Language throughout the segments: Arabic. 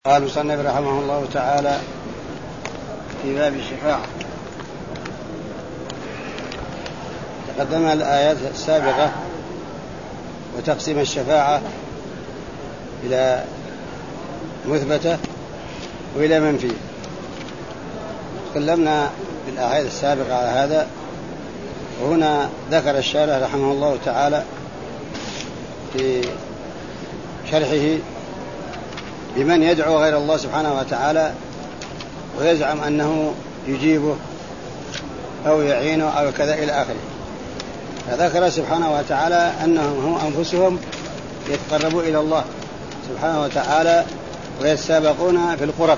قال المصنف رحمه الله تعالى في باب الشفاعة. تقدمنا الآيات السابقة وتقسيم الشفاعة إلى مثبتة وإلى منفية. تكلمنا في الآيات السابقة على هذا، وهنا ذكر الشارح رحمه الله تعالى في شرحه بمن يدعو غير الله سبحانه وتعالى ويزعم أنه يجيبه أو يعينه أو كذا إلى آخره. فذكر سبحانه وتعالى أنهم هم أنفسهم يتقربوا إلى الله سبحانه وتعالى ويتسابقون في القرب،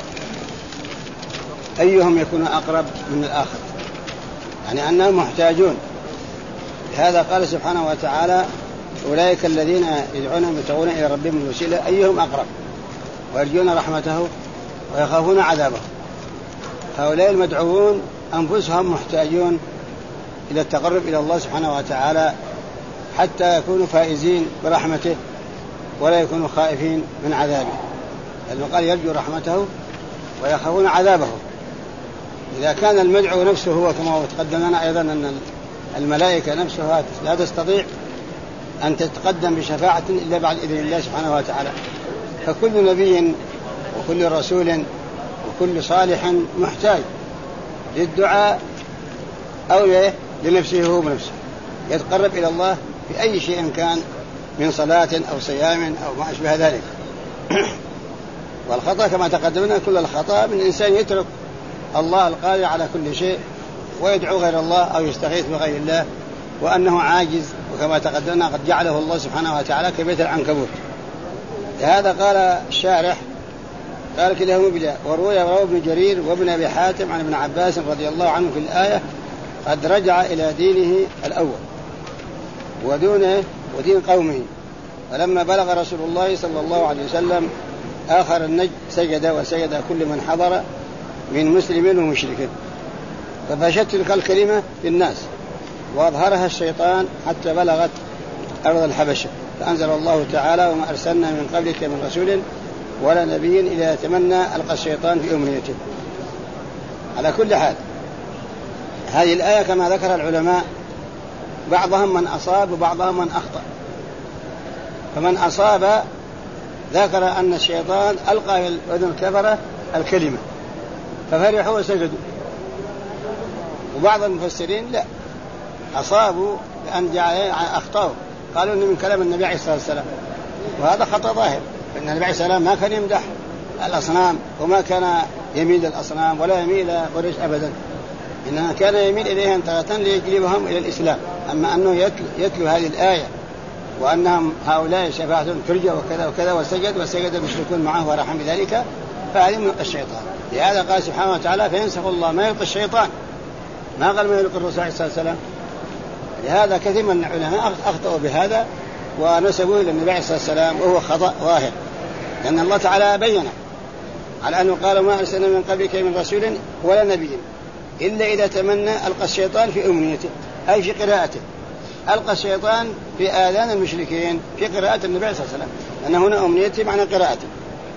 أيهم يكون أقرب من الآخر، يعني أنهم محتاجون. لهذا قال سبحانه وتعالى: أولئك الذين يدعون يبتغون إلى ربهم الوسيلة أيهم أقرب ويرجون رحمته ويخافون عذابه. هؤلاء المدعوون أنفسهم محتاجون إلى التقرب إلى الله سبحانه وتعالى حتى يكونوا فائزين برحمته ولا يكونوا خائفين من عذابه، لأنه قال يرجو رحمته ويخافون عذابه. إذا كان المدعو نفسه هو كما تقدم لنا أيضا أن الملائكة نفسها لا تستطيع أن تتقدم بشفاعة إلا بعد إذن الله سبحانه وتعالى، فكل نبي وكل رسول وكل صالح محتاج للدعاء أو لنفسه هو بنفسه، يتقرب إلى الله في أي شيء كان من صلاة أو صيام أو ما أشبه ذلك. والخطأ كما تقدمنا كل الخطأ من إنسان يترك الله القادر على كل شيء ويدعو غير الله أو يستغيث بغير الله وأنه عاجز، وكما تقدمنا قد جعله الله سبحانه وتعالى كبيت العنكبوت. لهذا قال الشارح قال كلاهما بلا. وروى ابن جرير وابن أبي حاتم عن ابن عباس رضي الله عنه في الآية: قد رجع إلى دينه الأول ودين قومه، فلما بلغ رسول الله صلى الله عليه وسلم آخر النجد وسجد كل من حضر من مسلم ومشرك، ففشت تلك الكلمة في الناس وأظهرها الشيطان حتى بلغت أرض الحبشة، فأنزل الله تعالى: وما أرسلنا من قبلك من رسول ولا نبي إلا يتمنى ألقى الشيطان في أمنيته. على كل حال هذه الآية كما ذكر العلماء بعضهم من أصاب وبعضهم من أخطأ. فمن أصاب ذكر أن الشيطان ألقى في أذن الكفرة الكلمة ففرحوا وسجدوا، وبعض المفسرين لا، أصابوا لأن أخطأوا، قالوا إن من كلام النبي عليه الصلاة والسلام، وهذا خطأ ظاهر، فإن النبي عليه الصلاة والسلام ما كان يمدح الأصنام وما كان يميل للأصنام ولا يميل إلى قريش أبدا، إنما كان يميل إليهم تارة ليجلبهم إلى الإسلام. أما أنه يتلو هذه الآية وأنهم هؤلاء شفاعة ترجى وكذا وكذا وسجد المشركون معه ورحم بذلك، فهذه من الشيطان. لهذا قال سبحانه وتعالى: فينسخ الله ما يلقي الشيطان، ما قال ما يلقي الرسول عليه الصلاة والسلام. لهذا كثير من العلماء أخطأوا بهذا ونسبوه إلى النبي عليه الصلاة والسلام، وهو خطأ ظاهر، لأن الله تعالى بين على أنه قال: ما أرسلنا من قبلك من رسول ولا نبي إلا إذا تمنى ألقى الشيطان في أمنيته، أي في قراءته. ألقى الشيطان في آذان المشركين في قراءة النبي عليه الصلاة والسلام، لأن هنا أمنيته معنى قراءته.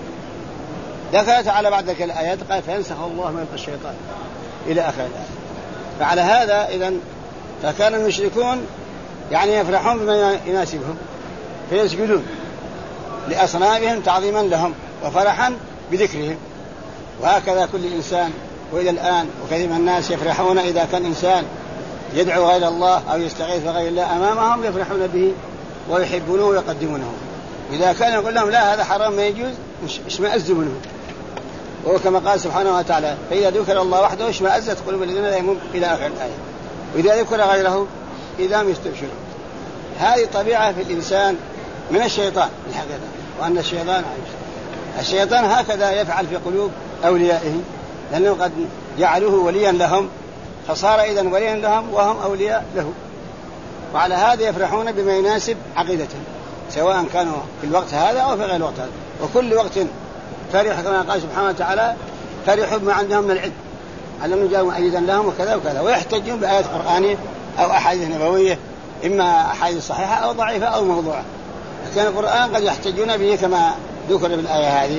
ذكرت على بعد ذلك الآيات قال: فينسخ الله ما يلقى الشيطان إلى آخر الآية. فعلى هذا إذن فكان المشركون يعني يفرحون بما يناسبهم فيسجدون لأصنامهم تعظيما لهم وفرحا بذكرهم، وهكذا كل إنسان. وإلى الآن وكثير من الناس يفرحون إذا كان إنسان يدعو غير الله أو يستغيث بغير الله أمامهم يفرحون به ويحبونه ويقدمونه. إذا كان يقول لهم لا هذا حرام ما يجوز اشمئزوا منه. وهو كما قال سبحانه وتعالى: فإذا ذكر الله وحده اشمئزت قلوب الذين لا يؤمنون إلى آخر الآية، وإذا ذكر غيره إذا هم يستبشرون. هذه طبيعة في الإنسان من الشيطان الحقيقة، وأن الشيطان هكذا يفعل في قلوب أوليائه، لأنه قد جعلوه وليا لهم فصار إذن وليا لهم وهم أولياء له. وعلى هذا يفرحون بما يناسب عقيدتهم، سواء كانوا في الوقت هذا أو في غير الوقت هذا، وكل وقت فرح كما قال سبحانه وتعالى: فرحوا بما عندهم من العلم علموا جاءوا مؤيدا لهم وكذا وكذا، ويحتجون بآيات قرآنية أو أحاديث نبوية، إما أحاديث صحيحة أو ضعيفة أو موضوعة. لكن القرآن قد يحتجون به كما ذكر بالآية هذه،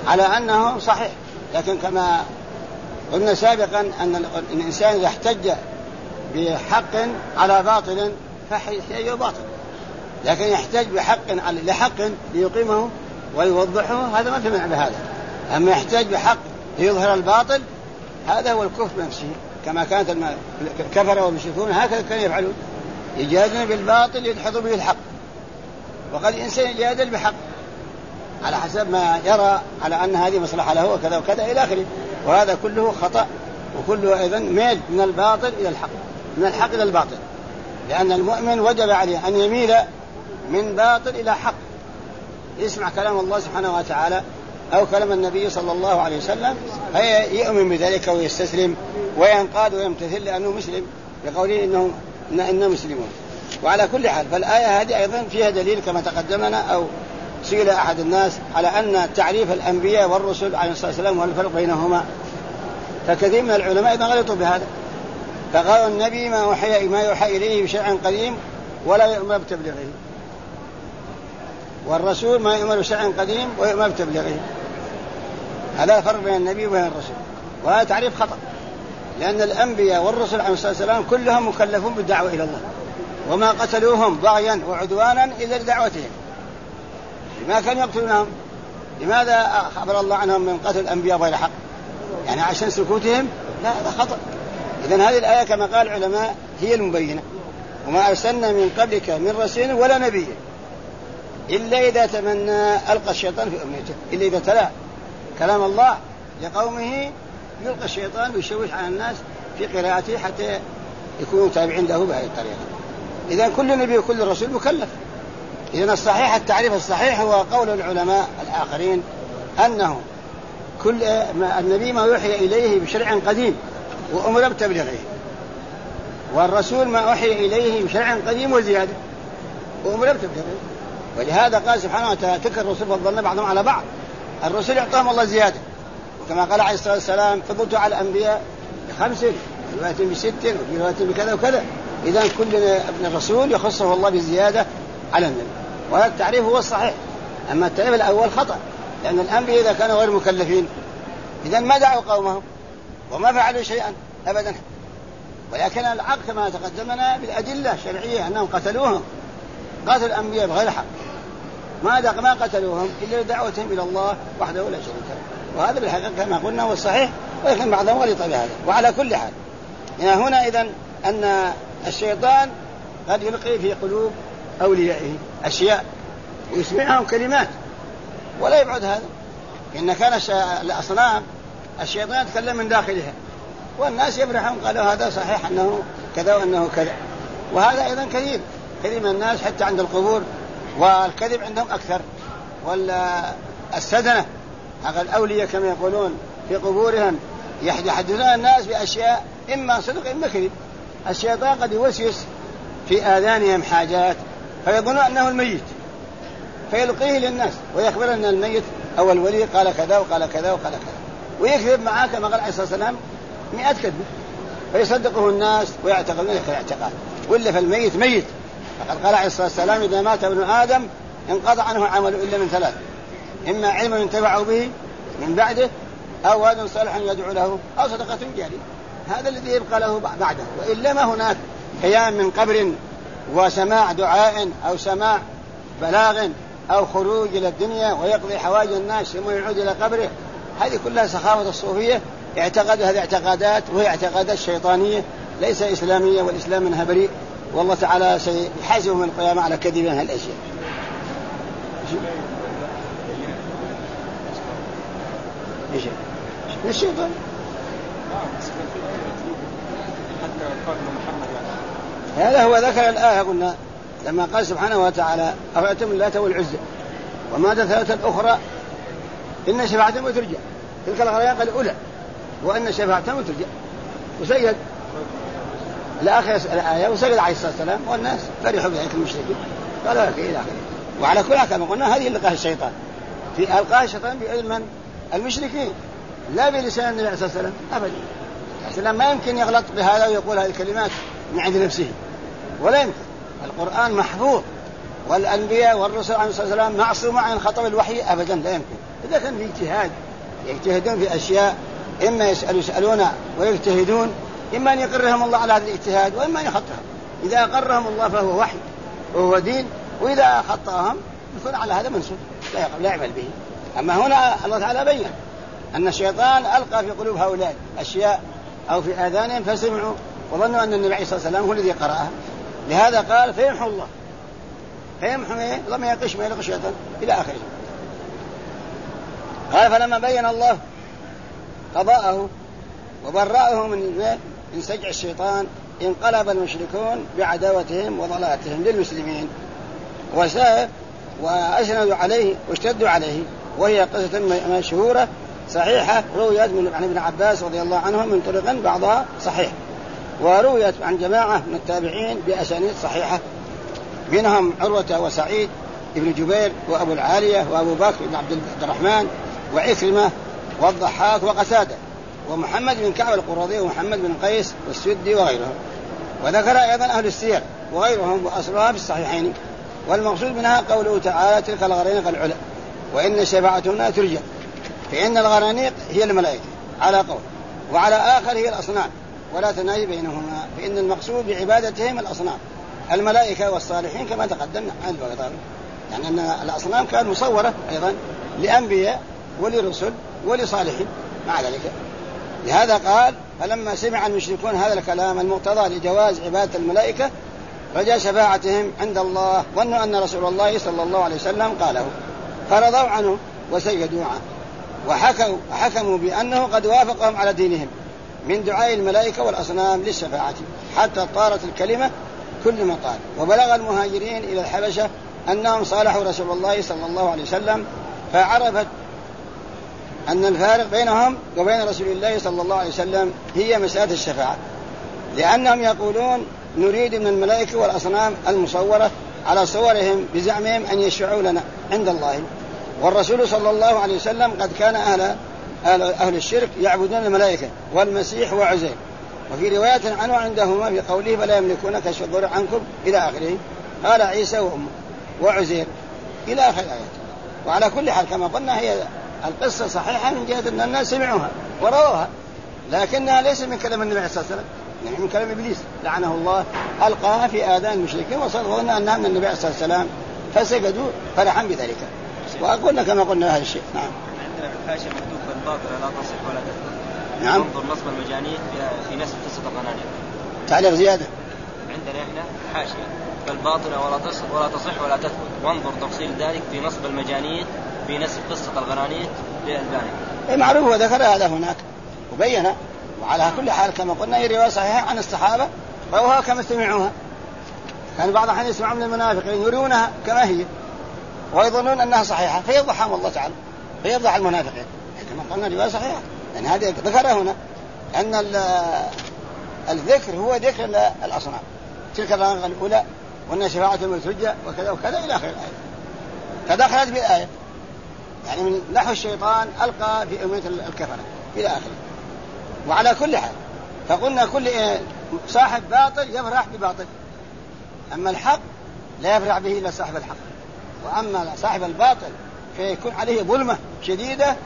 على أنه صحيح. لكن كما قلنا سابقا أن الإنسان إذا احتج بحق على باطل فحي باطل، لكن يحتاج لحق ليقيمه ويوضحه، هذا ما في معنى بهذا. أما يحتاج بحق ليظهر الباطل، هذا هو الكفر بنفسه، كما كانت الكفر والمشركون هكذا كانوا يفعلون، يجادلون بالباطل يدحضوا به الحق. وقد الإنسان يجادل بحق على حسب ما يرى على أن هذه مصلحة له وكذا وكذا إلى آخره، وهذا كله خطأ، وكله أيضا ميل من الباطل إلى الحق، من الحق إلى الباطل، لأن المؤمن وجب عليه أن يميل من باطل إلى حق، يسمع كلام الله سبحانه وتعالى أو كلام النبي صلى الله عليه وسلم يؤمن بذلك ويستسلم وينقاد ويمتثل لأنه مسلم، بقوله إنه مسلمون. وعلى كل حال فالآية هذه أيضا فيها دليل كما تقدمنا، أو سئل أحد الناس على أن تعريف الأنبياء والرسل عليه الصلاة والسلام والفرق بينهما، فكثير من العلماء أيضا غلطوا بهذا، فقالوا النبي ما يوحى إليه بشرع قديم ولا يؤمر بتبليغه، والرسول ما يؤمر بشرع قديم ويؤمر بتبليغه. هذا الفرق بين النبي وبين الرسول، وهذا تعريف خطأ، لأن الأنبياء والرسل عليه الصلاة والسلام كلهم مكلفون بالدعوة إلى الله، وما قتلوهم بغيا وعدوانا إلا لدعوتهم. لما كانوا يقتلونهم؟ لماذا خبر الله عنهم من قتل الأنبياء بغير حق؟ يعني عشان سكوتهم؟ لا، هذا خطأ. إذن هذه الآية كما قال العلماء هي المبينة. وما أرسلنا من قبلك من رسول ولا نبي إلا إذا تمنى ألقى الشيطان في أمنيته، إلا إذا تلا كلام الله لقومه يلقى الشيطان ويشوش على الناس في قراءته حتى يكونوا تابعين له بهذه الطريقة. إذن كل نبي وكل رسول مكلف. إذن الصحيح، التعريف الصحيح هو قول العلماء الآخرين أنه كل النبي ما يوحي إليه بشرع قديم وأمر بتبليغه، والرسول ما أوحي إليه بشرع قديم وزيادة وأمر بتبليغه. ولهذا قال سبحانه وتعالى تلك الرسل فضلنا بعضهم على بعض، الرسل يعطاهم الله زيادة، وكما قال عليه الصلاة والسلام فضلت على الأنبياء ب5 وفي رواية ب6 وفي رواية بكذا وكذا. إذن كل ابن الرسول يخصه الله بزيادة على النبي، وهذا التعريف هو الصحيح. أما التعريف الأول خطأ، لأن الأنبياء إذا كانوا غير مكلفين إذن ما دعوا قومهم وما فعلوا شيئا أبدا، ولكن العقل كما تقدمنا بالأدلة الشرعية أنهم قتلوهم، قاتل الأنبياء بغير حق، ما قتلوهم إلا دعوتهم إلى الله وحده لا شريك له، وهذا بالحقيقة كما قلنا هو الصحيح، ولكن بعضهم غلط بهذا. وعلى كل حال هنا إذن أن الشيطان قد يلقي في قلوب أوليائه أشياء ويسمعهم كلمات ولا يبعد هذا، إن كان الأصنام الشيطان يتكلم من داخلها والناس يفرحون قالوا هذا صحيح أنه كذا وأنه كذا. وهذا أيضا كثير من الناس حتى عند القبور، والكذب عندهم أكثر، والسدنة هذا الأولياء كما يقولون في قبورهم يحدثون الناس بأشياء إما صدق إما كذب. الشيطان قد يوسوس في آذانهم حاجات فيظنون أنه الميت فيلقيه للناس ويخبر أن الميت أو الولي قال كذا وقال كذا وقال كذا، ويكذب معاه كما قال عليه الصلاة والسلام 100 كذب، فيصدقه الناس ويعتقدون ذلك الاعتقاد، وإلا فالميت ميت. فقد قال عليه الصلاة والسلام إذا مات ابن آدم انقضى عنه عمله إلا من 3: إما علم ينتفع به من بعده، أو ولد صالح يدعو له، أو صدقة جارية. هذا الذي يبقى له بعده، وإلا ما هناك قيام من قبر وسماع دعاء أو سماع بلاغ أو خروج إلى الدنيا ويقضي حوائج الناس ثم يعود إلى قبره. هذه كلها سخافة الصوفية، اعتقاد هذه اعتقادات وهي اعتقادات شيطانية ليس إسلامية، والإسلام منها بريء، والله تعالى سيحاسبهم من القيامة على كذب هذه الأشياء. الشيطان هذا هو ذكر الآية قلنا لما قال سبحانه وتعالى أفرأيتم اللات والعزى ومناة الثالثة الأخرى إن شفاعتهم ترجع تلك الغرياق الأولى وإن شفاعتهم ترجع. وسجد لآخر الآية وسجد عليه الصلاة والسلام والناس فرحوا بذلك المشركين قالوا لك إلى آخره. وعلى كل كما قلنا هذه اللقاء الشيطان في ألقاء الشيطان بعلم المشركين لا بلسان النبي عليه الصلاة والسلام أبدا. السلام ما يمكن يغلط بهذا ويقول هذه الكلمات من عند نفسه، ولا يمكن. القرآن محفوظ والأنبياء والرسل عليه الصلاة والسلام معصوم عن خطأ الوحي أبدا، لا يمكن إذا كان في اجتهاد يجتهدون في أشياء، إما يسألون ويجتهدون، إما أن يقرهم الله على هذا الاجتهاد وإما أن يخطئهم. إذا أقرهم الله فهو وحي وهو دين، وإذا خطأهم يكون على هذا منسوب لا يعمل به. أما هنا الله تعالى بين أن الشيطان ألقى في قلوب هؤلاء أشياء أو في آذانهم فسمعوا وظنوا أن النبي صلى الله عليه وسلم هو الذي قرأها. لهذا قال فيمحو الله، فيمحو لم يقش ما يلقى الشيطان إلى آخره. قال فلما بين الله قضاءه وبرأه من سجع الشيطان انقلب المشركون بعداوتهم وضلالتهم للمسلمين وأسندوا عليه واشتدوا عليه. وهي قصة مشهورة صحيحة رويت عن ابن عباس رضي الله عنه من طرق بعضها صحيح، ورويت عن جماعة من التابعين بأسانيد صحيحة، منهم عروة وسعيد ابن جبير وأبو العالية وأبو بكر بن عبد الرحمن وعكرمة والضحاك وقتادة ومحمد بن كعب القرظي ومحمد بن قيس والسدي وغيرهم. وذكر أيضا أهل السير وغيرهم وأصلها في الصحيحين. والمقصود منها قوله تعالى تلك الغرانيق العلا وإن شفاعتهن ترجى، فإن الغرانيق هي الملائكة على قول، وعلى آخر هي الأصنام ولا تناهي بينهما، فإن المقصود بعبادتهم الأصنام الملائكة والصالحين كما تقدمنا عن البغدادي، يعني أن الأصنام كانت مصورة أيضا لأنبياء ولرسل ولصالحين مع ذلك. لهذا قال فلما سمع المشركون هذا الكلام المقتضى لجواز عبادة الملائكة رجاء شفاعتهم عند الله ظنوا أن رسول الله صلى الله عليه وسلم قاله فرضوا عنه وسجدوا عنه وحكموا بأنه قد وافقهم على دينهم من دعاء الملائكة والأصنام للشفاعة حتى طارت الكلمة كل ما قال. وبلغ المهاجرين إلى الحبشة أنهم صالحوا رسول الله صلى الله عليه وسلم فعرفت أن الفارق بينهم وبين رسول الله صلى الله عليه وسلم هي مسألة الشفاعة، لأنهم يقولون نريد من الملائكة والأصنام المصورة على صورهم بزعمهم أن يشفعوا لنا عند الله، والرسول صلى الله عليه وسلم قد كان أهل الشرك يعبدون الملائكة والمسيح وعزير. وفي رواية عنه عندهما في قوله فلا يملكون كشف الضر عنكم إلى آخره، قال عيسى وأمه وعزير إلى آخر الآيات. وعلى كل حال كما قلنا هي القصة صحيحة من جهة أن الناس سمعوها وروها، لكنها ليس من كلام النبي صلى الله عليه وسلم، يعني من كلام إبليس لعنه الله ألقاها في آذان المشركين وظن أنها من النبي صلى الله عليه وسلم فسجدوا فرحا بذلك. وأقولنا كما قلنا هذا الشيء. نعم. عندنا في الحاشية مكتوب الباطل لا تصح ولا تثبت. نعم. انظر نصب المجانين في نسب قصة الغنانيق. تعليق زيادة. عندنا إحنا حاشية فالباطل ولا تصح ولا تثبت، وانظر تفصيل ذلك في نصب المجانين في نسب قصة الغنانيق للألباني. معروف وذكر هذا هناك وبينه. وعلى كل حال كما قلنا هي رواية صحيحة عن الصحابة روها كما سمعوها. كان بعض الأحيان يسمعون من المنافقين يرونها كما هي ويظنون أنها صحيحة فيضحهم الله تعالى فيضح المنافقين، كما قلنا رواية صحيحة لأن هذه ذكر هنا أن الذكر هو ذكر الأصنام تلك الغرانيق الأولى وأن شفاعة المرتجة وكذا وكذا إلى آخر الآية، فدخلت بالآية يعني من نحو الشيطان ألقى في أمية الكفرة إلى آخره. وعلى كل حال فقلنا كل صاحب باطل يفرح بباطل، أما الحق لا يفرح به إلا صاحب الحق، وأما صاحب الباطل فيكون عليه ظلمة شديدة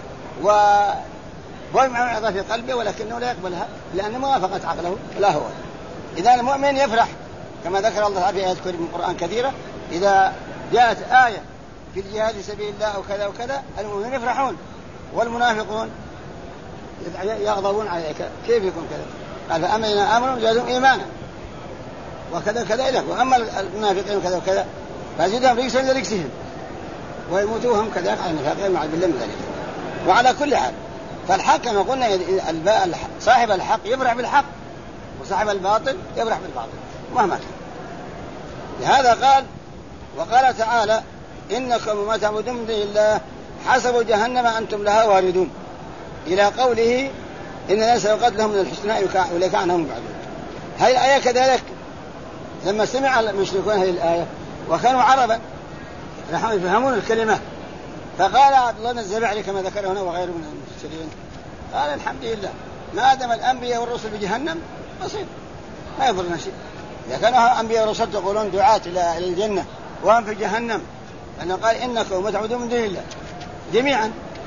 وظلم عظى في قلبه ولكنه لا يقبلها لأن موافقة عقله لا هو. إذا المؤمن يفرح كما ذكر الله في آيات من القرآن كثيرة إذا جاءت آية في الجهاد في سبيل الله أو كذا وكذا المؤمنين يفرحون والمنافقون يغضبون عليك كيف يكون كذا؟ قال فأما آمنوا زادهم إيمانا وكذا كذا إليه، وأما المنافقين كذا وكذا فزيدهم رجسا لرجسهم ويموتوهم كذلك على النفاقين مع بالله من ذلك. وعلى كل حال فالحق كما قلنا صاحب الحق يفرح بالحق وصاحب الباطل يفرح بالباطل مهما كان. لهذا قال وقال تعالى إنكم وما تعبدون من دون الله حسب جهنم أنتم لها واردون إلى قوله إن الناس سبقت لهم من الحسنى أولئك عنهم بعدون. هذه الآية كذلك لما سمع المشركون هذه الآية وكانوا عربا نحن يفهمون الكلمة فقال عبد الله بن الزبعري كما ذكر هنا وغيره من المفسرين قال الحمد لله ما دام الأنبياء والرسل بجهنم بسيط ما يضرنا شيء. إذا كانوا أنبياء والرسل تقولون دعاة إلى الجنة وهم في جهنم لأنه قال إنكم وما تعبدون من دون الله جميعا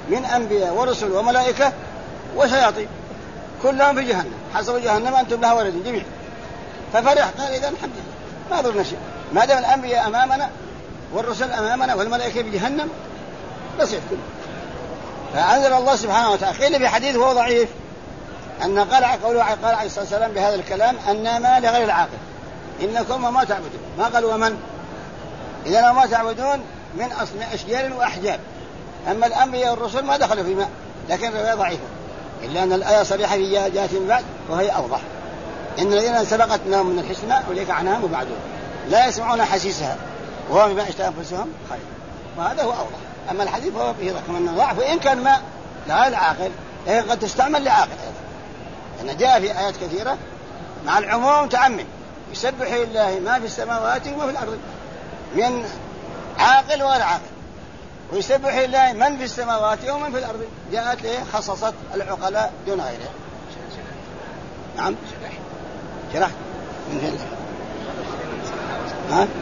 من أنبياء ورسل وملائكة وشياطين كلهم في جهنم، حسب جهنم أنتم لها واردون جميعا. ففرح قال إذا الحمد لله ما ضرنا شيء، ما دام الأنبياء أمامنا والرسل أمامنا والملائكة بجهنم بسيط كله. فأنزل الله سبحانه وتعالى. قيل في حديث هو ضعيف أن قال عليه الصلاة والسلام بهذا الكلام أنما لغير العاقل إنكم وما تعبدون، ما قال ومن، إذا ما تعبدون من أشجار وأحجار. أما الأنبياء والرسل ما دخلوا في ماء، لكن الرواية ضعيفة، إلا أن الآية صريحة في جهات من بعد وهي أوضح. إن الذين سبقت لهم من الحسنى أولئك عنها مبعدون لا يسمعون حسيسها وهم بما اشتهى أنفسهم خير، وهذا هو أوضح. أما الحديث فهو فيه كمان ضعف، وإن كان ما لغير العاقل لكن قد تستعمل لعاقل أيضا، أن جاء في آيات كثيرة مع العموم تعمم، يسبح لله ما في السماوات وما في الأرض من عاقل وغير عاقل، ويسبح لله من في السماوات ومن في الأرض، جاءت له خصصت العقلاء دون غيرها. نعم شرحت من فين ها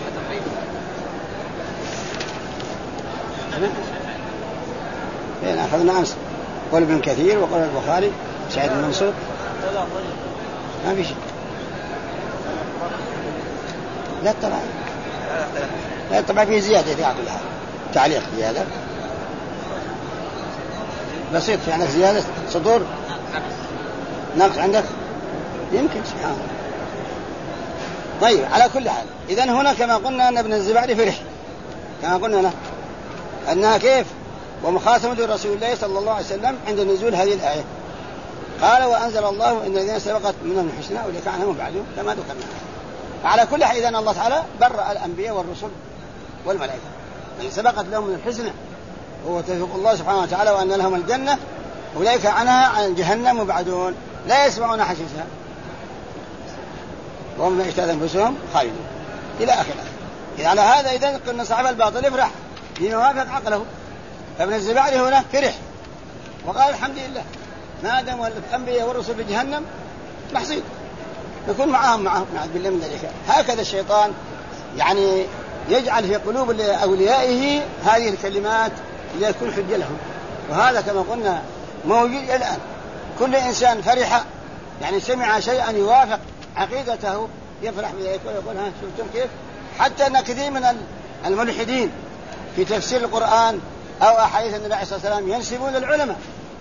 فين أخذنا أمس قول ابن كثير وقول البخاري سعيد بن منصور ما في شيء. لا طبعا فيه زيادة في عقلها تعليق زيادة بسيط، في عندك زيادة صدور نقص عندك يمكن سبحان الله. طيب على كل حال إذن هنا كما قلنا أن ابن الزبعري فرح كما قلنا هنا أنها كيف ومخاصمة رسول الله صلى الله عليه وسلم عند نزول هذه الآية. قال وأنزل الله إن الذين سبقت منهم الحسنى أولئك عنهم مبعدون كما ذكرنا. على كل حال إذن الله تعالى برأ الأنبياء والرسل والملائكة من سبقت لهم من الحسنى هو توفيق الله سبحانه وتعالى وأن لهم الجنة أولئك عنها عن جهنم مبعدون لا يسمعون حسيسها وهم لا يشتهى أنفسهم خالدون إلى آخره. إذا على هذا إذن قلنا صاحب الباطل يفرح لأنه وافق عقله. فابن الزبعري هنا فرح وقال الحمد لله ما دام الأنبياء والرسل في جهنم محصيد نكون معهم نعوذ بالله من ذلك. هكذا الشيطان يعني يجعل في قلوب أوليائه هذه الكلمات ليكون حجة لهم، وهذا كما قلنا موجود الآن. كل إنسان فرح يعني سمع شيئا يوافق عقيدته يفرح بذلك ويقول ها شفتم كيف. حتى أن كثير من الملحدين في تفسير القرآن أو أحاديث النبي عليه الصلاة والسلام ينسبون للعلماء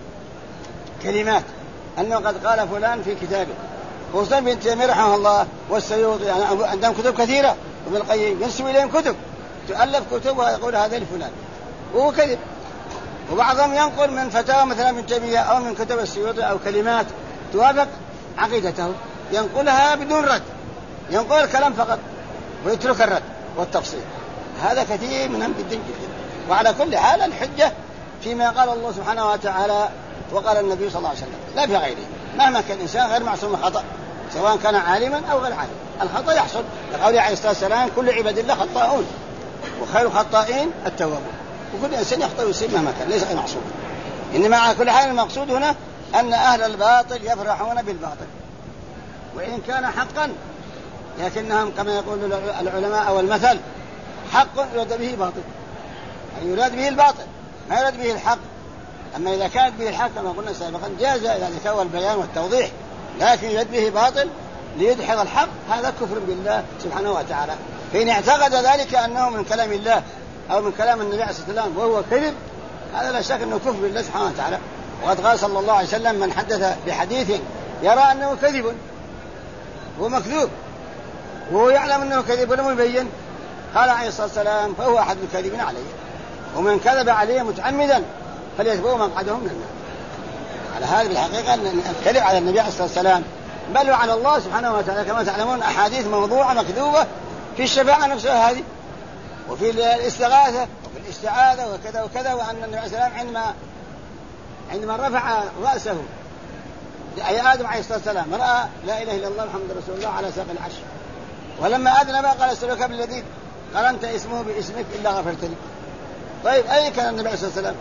كلمات أنه قد قال فلان في كتابه، خصوصا ابن تيمية رحمه الله والسيوطي يعني عندهم كتب كثيرة وابن القيم ينسب إليهم كتب تؤلف كتب ويقول هذا لفلان وهو كذب. وبعضهم ينقل من فتاوى مثلا ابن تيمية أو من كتب السيوطي أو كلمات توافق عقيدته ينقلها بدون رد، ينقل الكلام فقط ويترك الرد والتفصيل. هذا كثير منهم جدا جدا. وعلى كل حال الحجة فيما قال الله سبحانه وتعالى وقال النبي صلى الله عليه وسلم لا في غيره. مهما كان الإنسان غير معصوم من خطأ سواء كان عالما أو غير عالم، الخطأ يحصل. لقوله عليه الصلاة والسلام كل عباد الله خطاؤون وخير الخطائين التوابون. وكل إنسان يخطئ ويصيب مهما كان ليس معصوم. إنما على كل حال المقصود هنا أن أهل الباطل يفرحون بالباطل وإن كان حقا، لكنهم كما يقول العلماء أو المثل حق يراد به باطل، يعني يراد به الباطل ما يراد به الحق. أما إذا كانت به الحق كما قلنا سابقا جاز ذلك هو البيان والتوضيح، لكن يراد به باطل ليدحض الحق هذا كفر بالله سبحانه وتعالى. فإن اعتقد ذلك أنه من كلام الله أو من كلام النبي عليه الصلاة والسلام وهو كذب هذا لا شك أنه كفر بالله سبحانه وتعالى. وقد قال صلى الله عليه وسلم من حدث بحديث يرى أنه كذب ومكذوب وهو يعلم أنه كذب ولم يبين قال عليه الصلاة والسلام فهو أحد الكاذبين عليه، ومن كذب عليه متعمدا فليتبوأ مقعده من النار. على هذه الحقيقة أن الكذب على النبي عليه الصلاة والسلام بل وعلى الله سبحانه وتعالى كما تعلمون أحاديث موضوعة مكذوبة في الشفاعة نفسها هذه وفي الاستغاثة وفي الاستعاذة وكذا وكذا. وأن النبي عليه الصلاة والسلام عندما رفع رأسه أي آدم عليه الصلاة والسلام رأى لا إله إلا الله محمد رسول الله على ساق العرش، ولما أذنب قال استلوك بالذي قرنت اسمه باسمك إلا غفرت لي. طيب أين كان النبي عليه الصلاة والسلام؟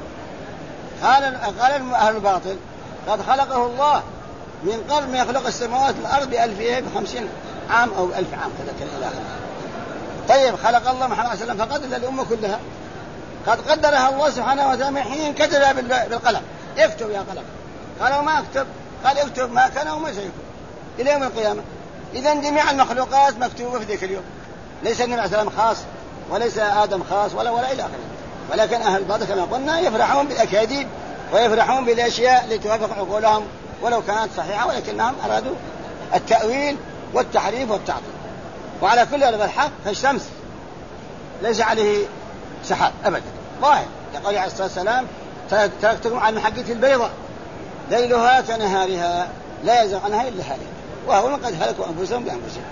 قال أهل الباطل قد خلقه الله من قبل ما يخلق السماوات والأرض ب50 عام أو 1000 عام كذا إلى آخره. طيب خلق الله محمد صلى الله عليه وسلم فقط إلا الأمة كلها قد قدرها الله سبحانه وتعالى من حين كتبها بالقلم. اكتب يا قلم. قالوا ما اكتب. قال اكتب ما كان وما سيكون إلى يوم القيامة. إذن جميع المخلوقات مكتوبة في ذلك اليوم. ليس النبي عليه السلام خاص وليس آدم خاص ولا إلى آخره. ولكن أهل الباطل كما قلنا يفرحون بالأكاذيب ويفرحون بالأشياء التي توافق عقولهم ولو كانت صحيحة، ولكنهم أرادوا التأويل والتحريف والتعطيل. وعلى كل هذا الحق فالشمس ليس عليه سحاب أبدا ظاهر، يقول عليه الصلاة والسلام تركتكم على المحجة البيضاء ليلها كنهارها لا يزيغ عنها إلا هالك، وهو من قد هلكوا أنفسهم بأنفسهم.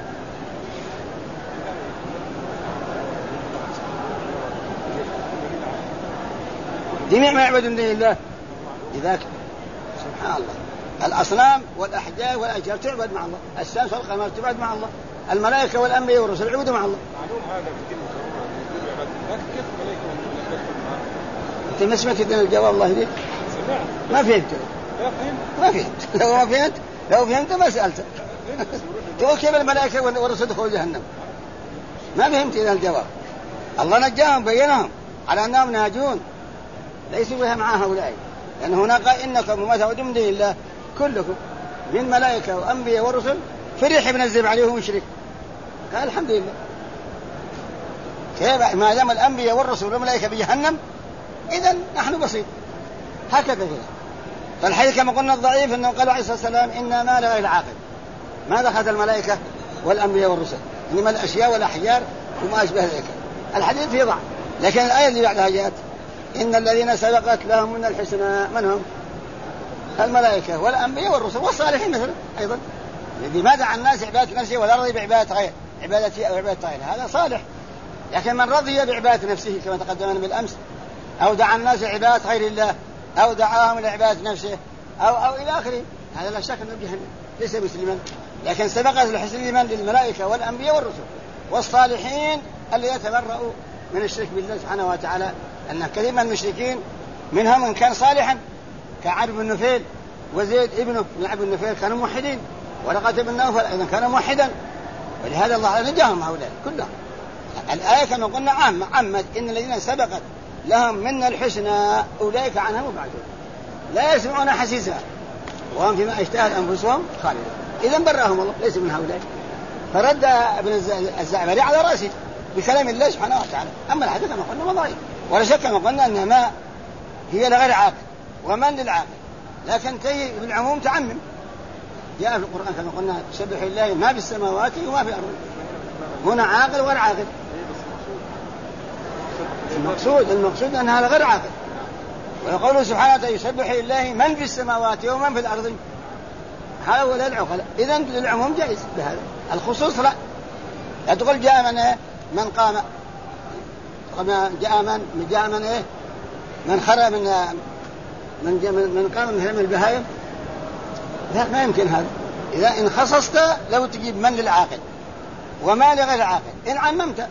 جميع ما يعبد من دون الله إذا سبحان الله الأصنام والأحجار والأشجار تعبد مع الله، الشمس والقمر تعبد مع الله، الملائكة والأنبياء والرسل يعبدوا مع الله. معلوم هذا في كلمة كيف ملائكة أنت ما سمعت الجواب الله يهديك؟ ما فهمت. لو فهمت ما سألت. تقول كيف الملائكة والرسل دخلوا جهنم؟ ما فهمت إذا الجواب. الله نجاهم بينهم على أنهم ناجون ليسوا بها مع هؤلاء، لأن هناك إنكم وما تعبدون من دون الله كلكم من ملائكة وأنبياء ورسل فرح بنزل عليهم مشرك. قال الحمد لله. كيف ما دام الأنبياء والرسل والملائكة بجهنم إذن نحن بسيط هكذا كده. فالحديث كما قلنا الضعيف أنه قال عليه الصلاة والسلام إنا ما لغير العاقل ما دخلت الملائكة والأنبياء والرسل إنما الأشياء والأحجار وما أشبه ذلك. الحديث فيه ضعف، لكن الآية اللي بعدها جاءت إن الذين سبقت لهم من الحسنى من هم؟ الملائكة والأنبياء والرسل والصالحين مثلا أيضا. الذي ما دعا الناس عبادة نفسه ولا رضي بعبادة غير عبادتي أو عبادة غيره هذا صالح. لكن من رضي بعبادة نفسه كما تقدمنا بالأمس أو دعا الناس عبادة غير الله أو دعاهم لعبادة نفسه أو إلى آخره هذا لا شك أنه جهنم ليس مسلما. لكن سبقت الحسن لمن؟ للملائكة والأنبياء والرسل والصالحين اللي يتبرؤوا من الشرك بالله سبحانه وتعالى. أن كثير من المشركين منهم من كان صالحا كعبد بن نفيل وزيد ابنه من عبد بن نفيل كانوا موحدين، ورقة بن نوفل أيضا كان موحدا، ولهذا الله نجاهم هؤلاء كلهم. الآية كما قلنا عامة إن الذين سبقت لهم من الحسنى أولئك عنها مبعدون لا يسمعون حسيسها وهم فيما اشتهت أنفسهم خالدون. إذن برأهم الله ليس من هؤلاء. فرد ابن الزعبري على رأسه بكلام الله سبحانه وتعالى. أما الحديث كما قلنا مضايق ولا شك كما قلنا أن ما هي لغير عاقل ومن للعاقل، لكن تي بالعموم تعمم. جاء في القرآن كما قلنا سبح لله ما في السماوات وما في الأرض، هنا عاقل وغير عاقل. المقصود أنها لغير عاقل. ويقول سبحانه وتعالى يسبح لله من في السماوات ومن في الأرض، هذا هو العقلاء. إذن للعموم جائز بهذا، الخصوص لا. لا تقول جاء من قام جاء من إيه من خرى من قام من البهائم، لا ما يمكن هذا. إذا إن خصصت لو تجيب من للعاقل وما لغير العاقل إن عممت.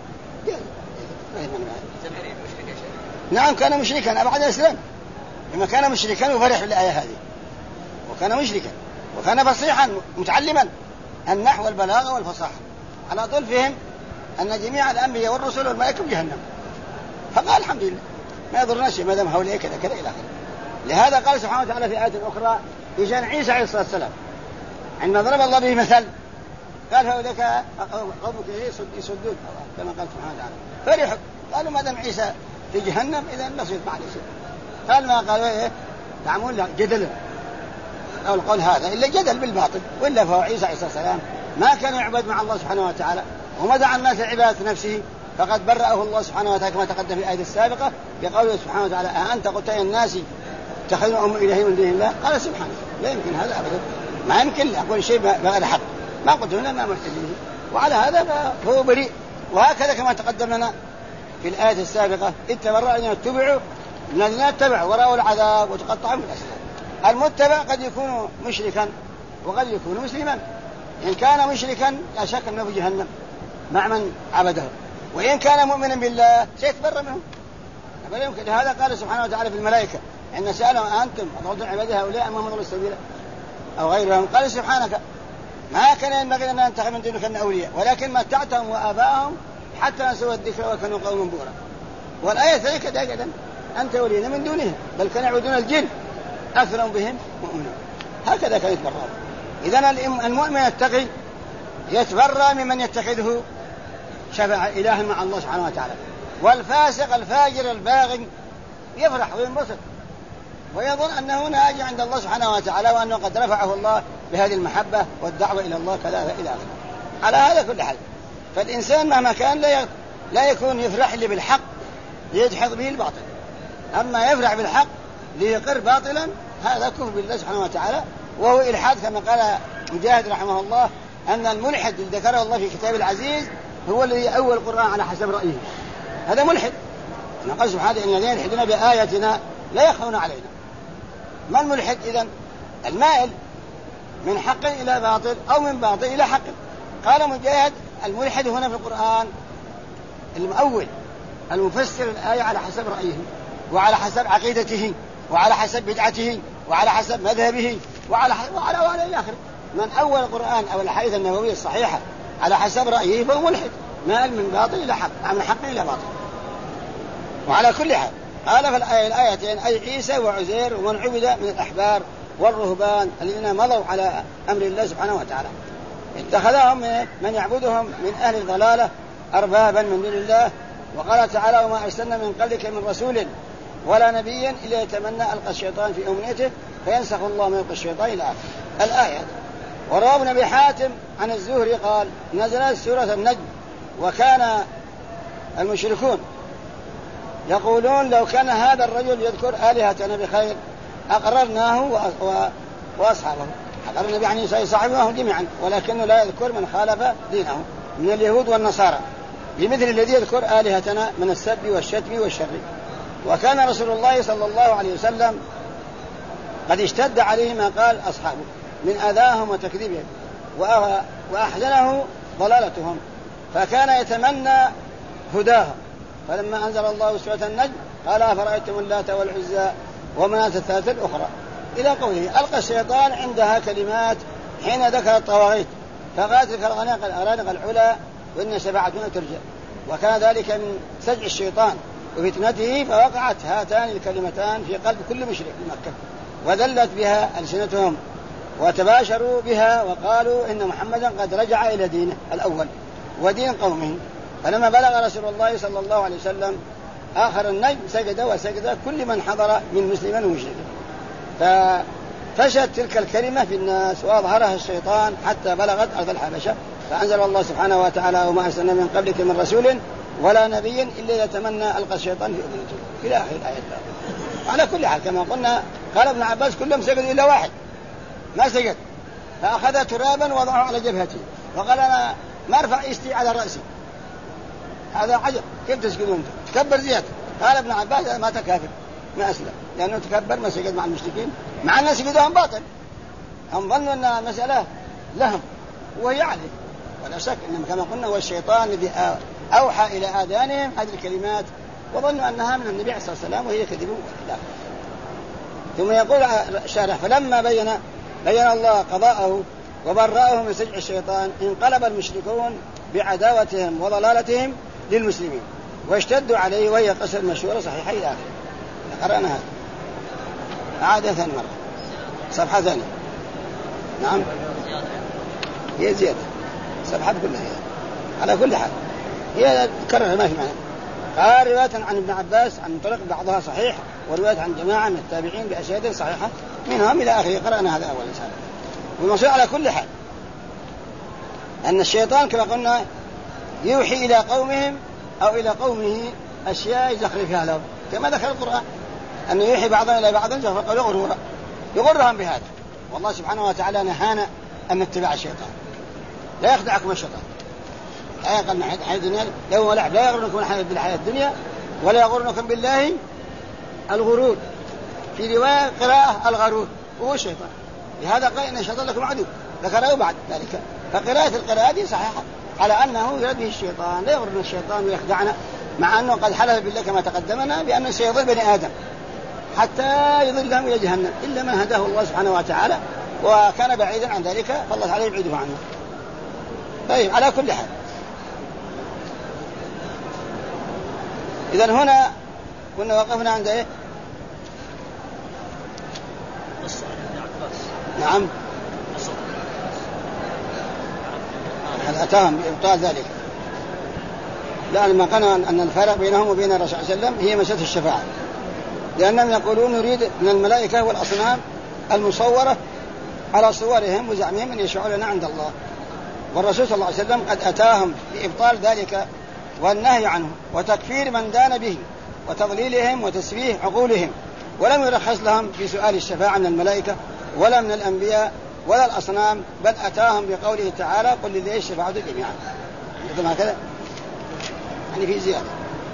نعم كان مشركا أبعد الإسلام لما كان مشركا وفرح بالآية هذه، وكان مشركا وكان فصيحا متعلما النحو والبلاغة والفصاحة، على طول فهم أن جميع الأنبياء والرسل والملائكة بجهنم، فقال الحمد لله ما يضرنا شيء ما دام هؤلاء كذا كذا إلى آخره. لهذا قال سبحانه وتعالى في آية أخرى في شأن عيسى عليه الصلاة والسلام عندما ضرب الله به مثل قال هؤلاء قومك يصدون كما قال سبحانه وتعالى فرحوا قالوا ما دام عيسى في جهنم إذا نصير مع عيسى. قال ما قالوا إيه تعمون لا جدلا أو القول هذا إلا جدل بالباطل، وإلا فهو عيسى عليه الصلاة والسلام ما كان يعبد مع الله سبحانه وتعالى وما دعا الناس عبادة نفسه، فقد برأه الله سبحانه وتعالى كما تقدم في الآية السابقة بقوله سبحانه وتعالى أنت قلت الناس اتخذوا أم إلهي من دون الله، قال سبحانه لا يمكن هذا أبدا، ما يمكن أقول شيء بغير حق، ما قلت هنا ما محتاجين، وعلى هذا فهو بريء. وهكذا كما تقدم لنا في الآية السابقة اتبرأ الذين اتبعوا من الذين اتبعوا ورأوا العذاب وتقطعوا من الأسباب. المتبع قد يكون مشركا وقد يكون مسلما، إن كان مشركا لا شك أنه في جهنم مع من عبده، وإن كان مؤمنا بالله سيتبرأ منهم. هذا قال سبحانه وتعالى في الملائكة إن سألهم أنتم أضغطون عبادي هؤلاء أم هم السبيل أو غيرهم، قال سبحانك ما كان ينبغي أن ننتخب من دونك أولياء ولكن متعتهم وآباءهم حتى نسوا الذكر وكانوا قوما بورا. والآية الثانية كذلك أن تولين من دونهم بل كانوا يعبدون الجن أكثر بهم مؤمنون. هكذا كان يتبرأ. إذن المؤمن التقي يتبرأ ممن يتخذه شفع إله مع الله سبحانه وتعالى. والفاسق الفاجر الباغي يفرح وينبسط ويظن أنه ناجي عند الله سبحانه وتعالى وأنه قد رفعه الله بهذه المحبة والدعوة إلى الله كذا إلى آخره. على هذا كل حال فالإنسان مهما كان لا يكون يفرح لي بالحق ليدحض به الباطل، أما يفرح بالحق ليقر باطلا هذا كفر بالله سبحانه وتعالى وهو إلحاد، كما قال مجاهد رحمه الله أن الملحد الذي ذكره الله في كتاب العزيز هو الذي أول القرآن على حسب رأيه، هذا ملحد. نقول سبحانه إن الذين يلحدون بآياتنا لا يخفون علينا. ما الملحد إذن؟ المائل من حق إلى باطل أو من باطل إلى حق. قال مجاهد الملحد هنا في القرآن المؤول المفسر الآية على حسب رأيه وعلى حسب عقيدته وعلى حسب بدعته وعلى حسب مذهبه وعلى إلى آخره. من أول القرآن أو الحديث النبوي الصحيحة على حسب رأيه فهو ملحد مائل من باطل إلى حق، من حق إلى باطل. وعلى كل حال قال في الآيتين أي عيسى وعزير ومن عبد من الأحبار والرهبان الذين مضوا على أمر الله سبحانه وتعالى اتخذهم من يعبدهم من أهل الضلالة أربابا من دون الله. وقال تعالى وما أرسلنا من قبلك من رسول ولا نبي إلا يتمنى ألقى الشيطان في أمنيته فينسخ الله ما يلقى الشيطان إلى آخر الآيات. وروى ابن أبي حاتم عن الزهري قال نزلت سورة النجم وكان المشركون يقولون لو كان هذا الرجل يذكر آلهتنا بخير أقررناه وأصحابه. أقررنا يعني صاحبه جميعا ولكنه لا يذكر من خالف دينه من اليهود والنصارى بمثل الذي يذكر آلهتنا من السب والشتم والشر. وكان رسول الله صلى الله عليه وسلم قد اشتد عليه ما قال أصحابه من أذاهم وتكذيبهم وأحزنه ضلالتهم فكان يتمنى هداهم. فلما أنزل الله سورة النجم قال أفرأيتم اللات والعزى ومناة الثالثة الأخرى إلى قوله ألقى الشيطان عندها كلمات حين ذكر الطواغيت فقالت الأرانق العلا وإن شفاعتنا ترجع. وكان ذلك من سجع الشيطان وفتنته فوقعت هاتان الكلمتان في قلب كل مشرك في مكة وذلت بها ألسنتهم وتباشروا بها وقالوا إن محمدا قد رجع إلى دينه الأول ودين قومه. فلما بلغ رسول الله صلى الله عليه وسلم آخر النجم سجد وسجد كل من حضر من مسلم ومشرك ففشت تلك الكلمة في الناس وأظهرها الشيطان حتى بلغت أرض الحبشة فأنزل الله سبحانه وتعالى وما أرسلنا من قبلك من رسول ولا نبي إلا يتمنى ألقى الشيطان في أمنيته إلى آخر الآية. على كل حال كما قلنا قال ابن عباس كلهم سجدوا إلا واحد ما سجد فأخذ ترابا وضعه على جبهته وقال أنا ما أرفع إستي على رأسي. هذا عجب كيف تسجدون تكبر زيادة. قال ابن عباس ما تكافر ما أسلم لأنه تكبر ما سجد مع المشركين مع الناس سجدهم باطل هم ظنوا أن المسألة لهم وهي عليه ولا شك إنما كما قلنا هو الشيطان الذي أوحى إلى آذانهم هذه الكلمات وظنوا أنها من النبي عليه الصلاة والسلام وهي كذب. ثم يقول الشارح فلما بين الله قضاءه وبرأه من سجع الشيطان انقلب المشركون بعداوتهم وضلالتهم للمسلمين واشتدوا عليه وهي قصة مشهورة صحيحة إلى آخره. قرأنا هذا عادة ثاني مرة صفحة ثانية. نعم هي زيادة صفحة كلها هي. على كل حال هي تكرر ما في معنى. قال رواية عن ابن عباس عن طرق بعضها صحيح ورواية عن جماعة من التابعين بأشهاد صحيحة منهم إلى آخره. قرأنا هذا أول إنسان. والمصير على كل حال أن الشيطان كما قلنا يوحي إلى قومهم أو إلى قومه أشياء يزخرفها لهم كما ذكر القرآن أنه يوحي بعضهم إلى بعض يغرهم بهذا. والله سبحانه وتعالى نهانا أن نتبع الشيطان لا يخدعكم الشيطان لا يقل من حياة الدنيا يوم ولعب لا يغرنكم بالحياة الدنيا ولا يغرنكم بالله الغرور. في رواية قراءة الغرور هو الشيطان. لهذا قال إن الشيطان لكم عدو ذكره بعد ذلك. فقراءة القراءة دي صحيحة على أنه يرد به الشيطان لا يغرنا الشيطان ويخدعنا مع أنه قد حلف بالله كما تقدمنا بأنه سيضل بني آدم حتى يضلهم إلى جهنم إلا من هداه الله سبحانه وتعالى وكان بعيدا عن ذلك فالله تعالى يبعده عنه. طيب على كل حال إذن هنا كنا وقفنا عند إيه؟ نعم هل أتاهم بإبطال ذلك؟ لا، لما قالوا أن الفرق بينهم وبين الرسول صلى الله عليه وسلم هي مسألة الشفاعة، لأنهم يقولون نريد من الملائكة والأصنام المصورة على صورهم وزعمهم أن يشفعوا لنا عند الله، والرسول صلى الله عليه وسلم قد أتاهم بإبطال ذلك والنهي عنه وتكفير من دان به وتضليلهم وتسفيه عقولهم، ولم يرخص لهم في سؤال الشفاعة من الملائكة ولا من الأنبياء ولا الأصنام، بل أتاهم بقوله تعالى قل لله الشفاعة جميعا. مثل هكذا يعني في زيادة.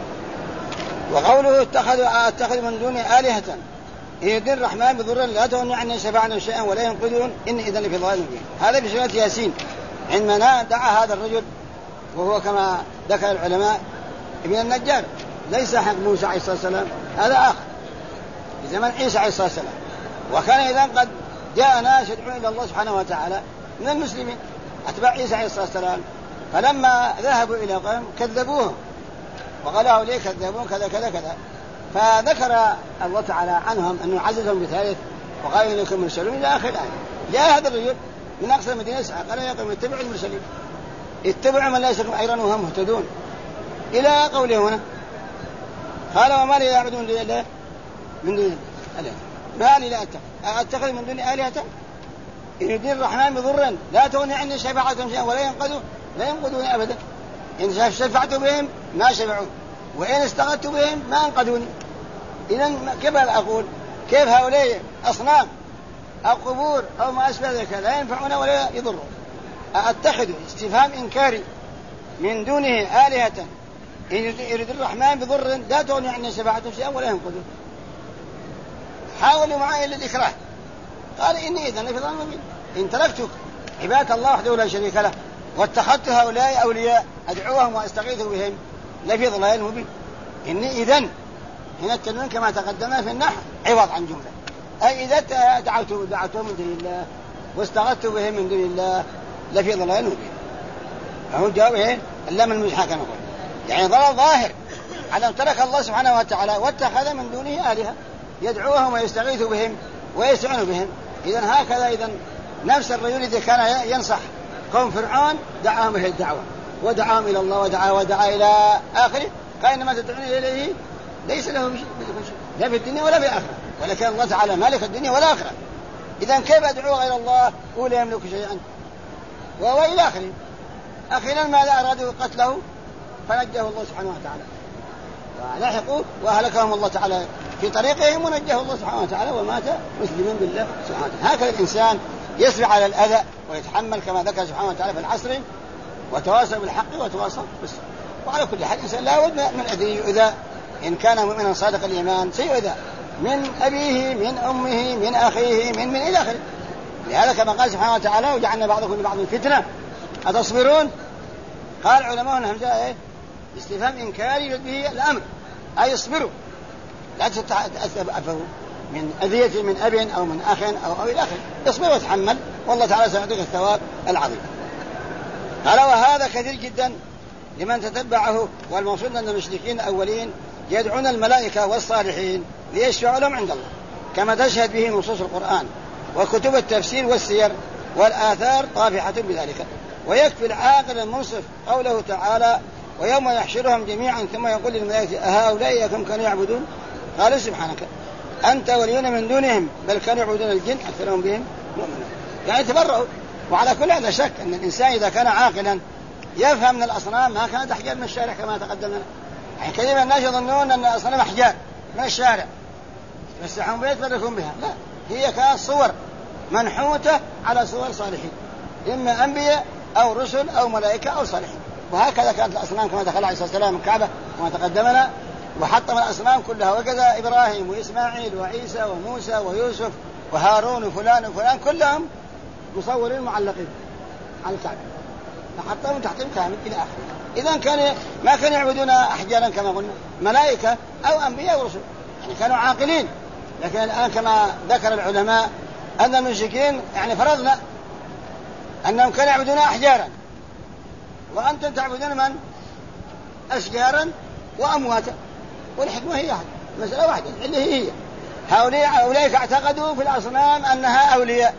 وقوله اتخذ من دون آلهة إن يردن الرحمن بضر لا تغني عني شفاعتهم شيئا ولا ينقذون إن إذن لفي ضلال مبين. هذا في سورة ياسين عندما دعا هذا الرجل، وهو كما ذكر العلماء ابن النجار، ليس حق موسى عليه الصلاة والسلام، هذا آخر في زمن عيسى عليه الصلاة والسلام. وكان إذن قد جاء ناس يدعون إلى الله سبحانه وتعالى من المسلمين أتباع عيسى عليه الصلاة والسلام، فلما ذهبوا إلى قوم كذبوهم وقالوا هؤلاء كذبون كذا كذا كذا، فذكر الله تعالى عنهم أنه عززهم بثالث وقال إنكم مرسلون إلى آخر الآية. جاء هذا الرجل من أقصى المدينة يسعى قال يا قوم اتبعوا المرسلين، اتبعوا من لا يشركون أيضا وهم مهتدون، إلى قوله هنا قال وما لي يعبدون لله من دون الله ما لي لا أتخذ من دون آلهة إن يردن الرحمن بضر لا تغني عني شفاعتهم شيئا ولا ينقذون أبدا. إن شفعت بهم ما شفعون وإن استغثت بهم ما أنقذوني. إذن كيف أقول كيف هؤلاء أصنام أو قبور أو ما أشبه ذلك لا ينفعون ولا يضرون؟ أتخذ استفهام إنكاري من دونه آلهة إن يرد الرحمن بضر لا تغني عني شفاعتهم شيئا ولا ينقذون. حاولوا معي إلا الإكراه، قال إني إذن في ضلال مبين. إن تركتك عبادة الله وحده لا شريك له واتخذت هؤلاء أولياء أدعوهم وأستغيث بهم لفي ضلال مبين. إني إذن هنا التنوين كما تقدمنا في النحو عوض عن جملة، أي إذا دعوتهم من دون الله واستغثت بهم من دون الله لفي ضلال مبين. فهو جاوب إيه اللام المزحة كما نقول، يعني ضلال ظاهر على أن ترك الله سبحانه وتعالى واتخذ من دونه آلهة يدعوهم ويستغيث بهم ويستعين بهم. إذن هكذا إذن نفس الرجل إذا كان ينصح قوم فرعون دعاهم إلى الدعوة ودعاهم إلى الله ودعا إلى آخره، قال إنما تدعون إليه ليس له شيء لا في الدنيا ولا في الآخرة، ولكن الله تعالى مالك الدنيا والآخرة. إذن كيف أدعو غير الله ولا يملك شيئا وإلى آخره. أخيرا ماذا أرادوا قتله فنجاه الله سبحانه وتعالى ولحقوا وأهلكهم الله تعالى في طريقهم ونجاه الله سبحانه وتعالى ومات مسلما بالله سبحانه وتعالى. هكذا الإنسان يصبر على الأذى ويتحمل كما ذكر سبحانه وتعالى في العصر وتواصل بالحق وتواصل بالصبر. وعلى كل حال الإنسان لا بد من الذي يؤذى إن كان مؤمنا صادق الإيمان سيؤذى من أبيه من أمه من أخيه من إلى آخره. لهذا كما قال سبحانه وتعالى وجعلنا بعضكم لبعض فتنة أتصبرون. قال علماء الهمزة إيه استفهام إنكاري يريد به الأمر أي اصبروا لا تتأثروا من أذية من أب أو من أخ أو إلى آخره، اصبر وتحمل والله تعالى سيعطيك الثواب العظيم. قال وهذا كثير جدا لمن تتبعه، والمقصود أن المشركين الأولين يدعون الملائكة والصالحين ليشفعوا لهم عند الله كما تشهد به نصوص القرآن وكتب التفسير والسير والآثار طافحة بذلك. ويكفي العاقل المنصف قوله تعالى ويوم يحشرهم جميعا ثم يقول للملائكة أهؤلاء كم كانوا يعبدون قال سبحانك أنت وليون من دونهم بل كانوا يعبدون الجن أكثرهم بهم مؤمنون. يعني تبرؤوا. وعلى كل هذا شك أن الإنسان إذا كان عاقلا يفهم من الأصنام ما كانت أحجار من الشارع كما تقدمنا. يعني كثير من الناس يظنون أن الأصنام أحجار من الشارع يمسحون بها يتبركون بها، لا، هي كانت صور منحوتة على صور صالحين إما أنبياء أو رسل أو ملائكة أو صالحين. وهكذا كانت الأصنام كما دخل عليه الصلاة والسلام الكعبة كما تقدمنا وحطم الأصنام كلها، وكذا إبراهيم وإسماعيل وعيسى وموسى ويوسف وهارون وفلان وفلان كلهم مصورين معلقين على الكعبة فحطموا تحتهم كامل إلى آخره. إذن ما كانوا يعبدون أحجارا كما قلنا ملائكة أو أنبياء ورسل، يعني كانوا عاقلين. لكن الآن كما ذكر العلماء أن المشركين يعني فرضنا أنهم كانوا يعبدون أحجارا وأنتم تعبدون من؟ أشجارا وأمواتا. والحكمة هي مسألة واحدة اللي هي أولئك اعتقدوا في الأصنام أنها أولياء،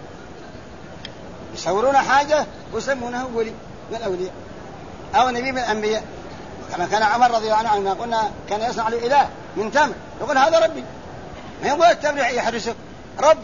يصورون حاجة ويسمونه ولي من الأولياء أو نبي من الأنبياء. كما كان عمر رضي الله عنه قلنا كان يصنع له إله من تمر، يقول هذا ربي، ما يقول التمر يحرسه ربي،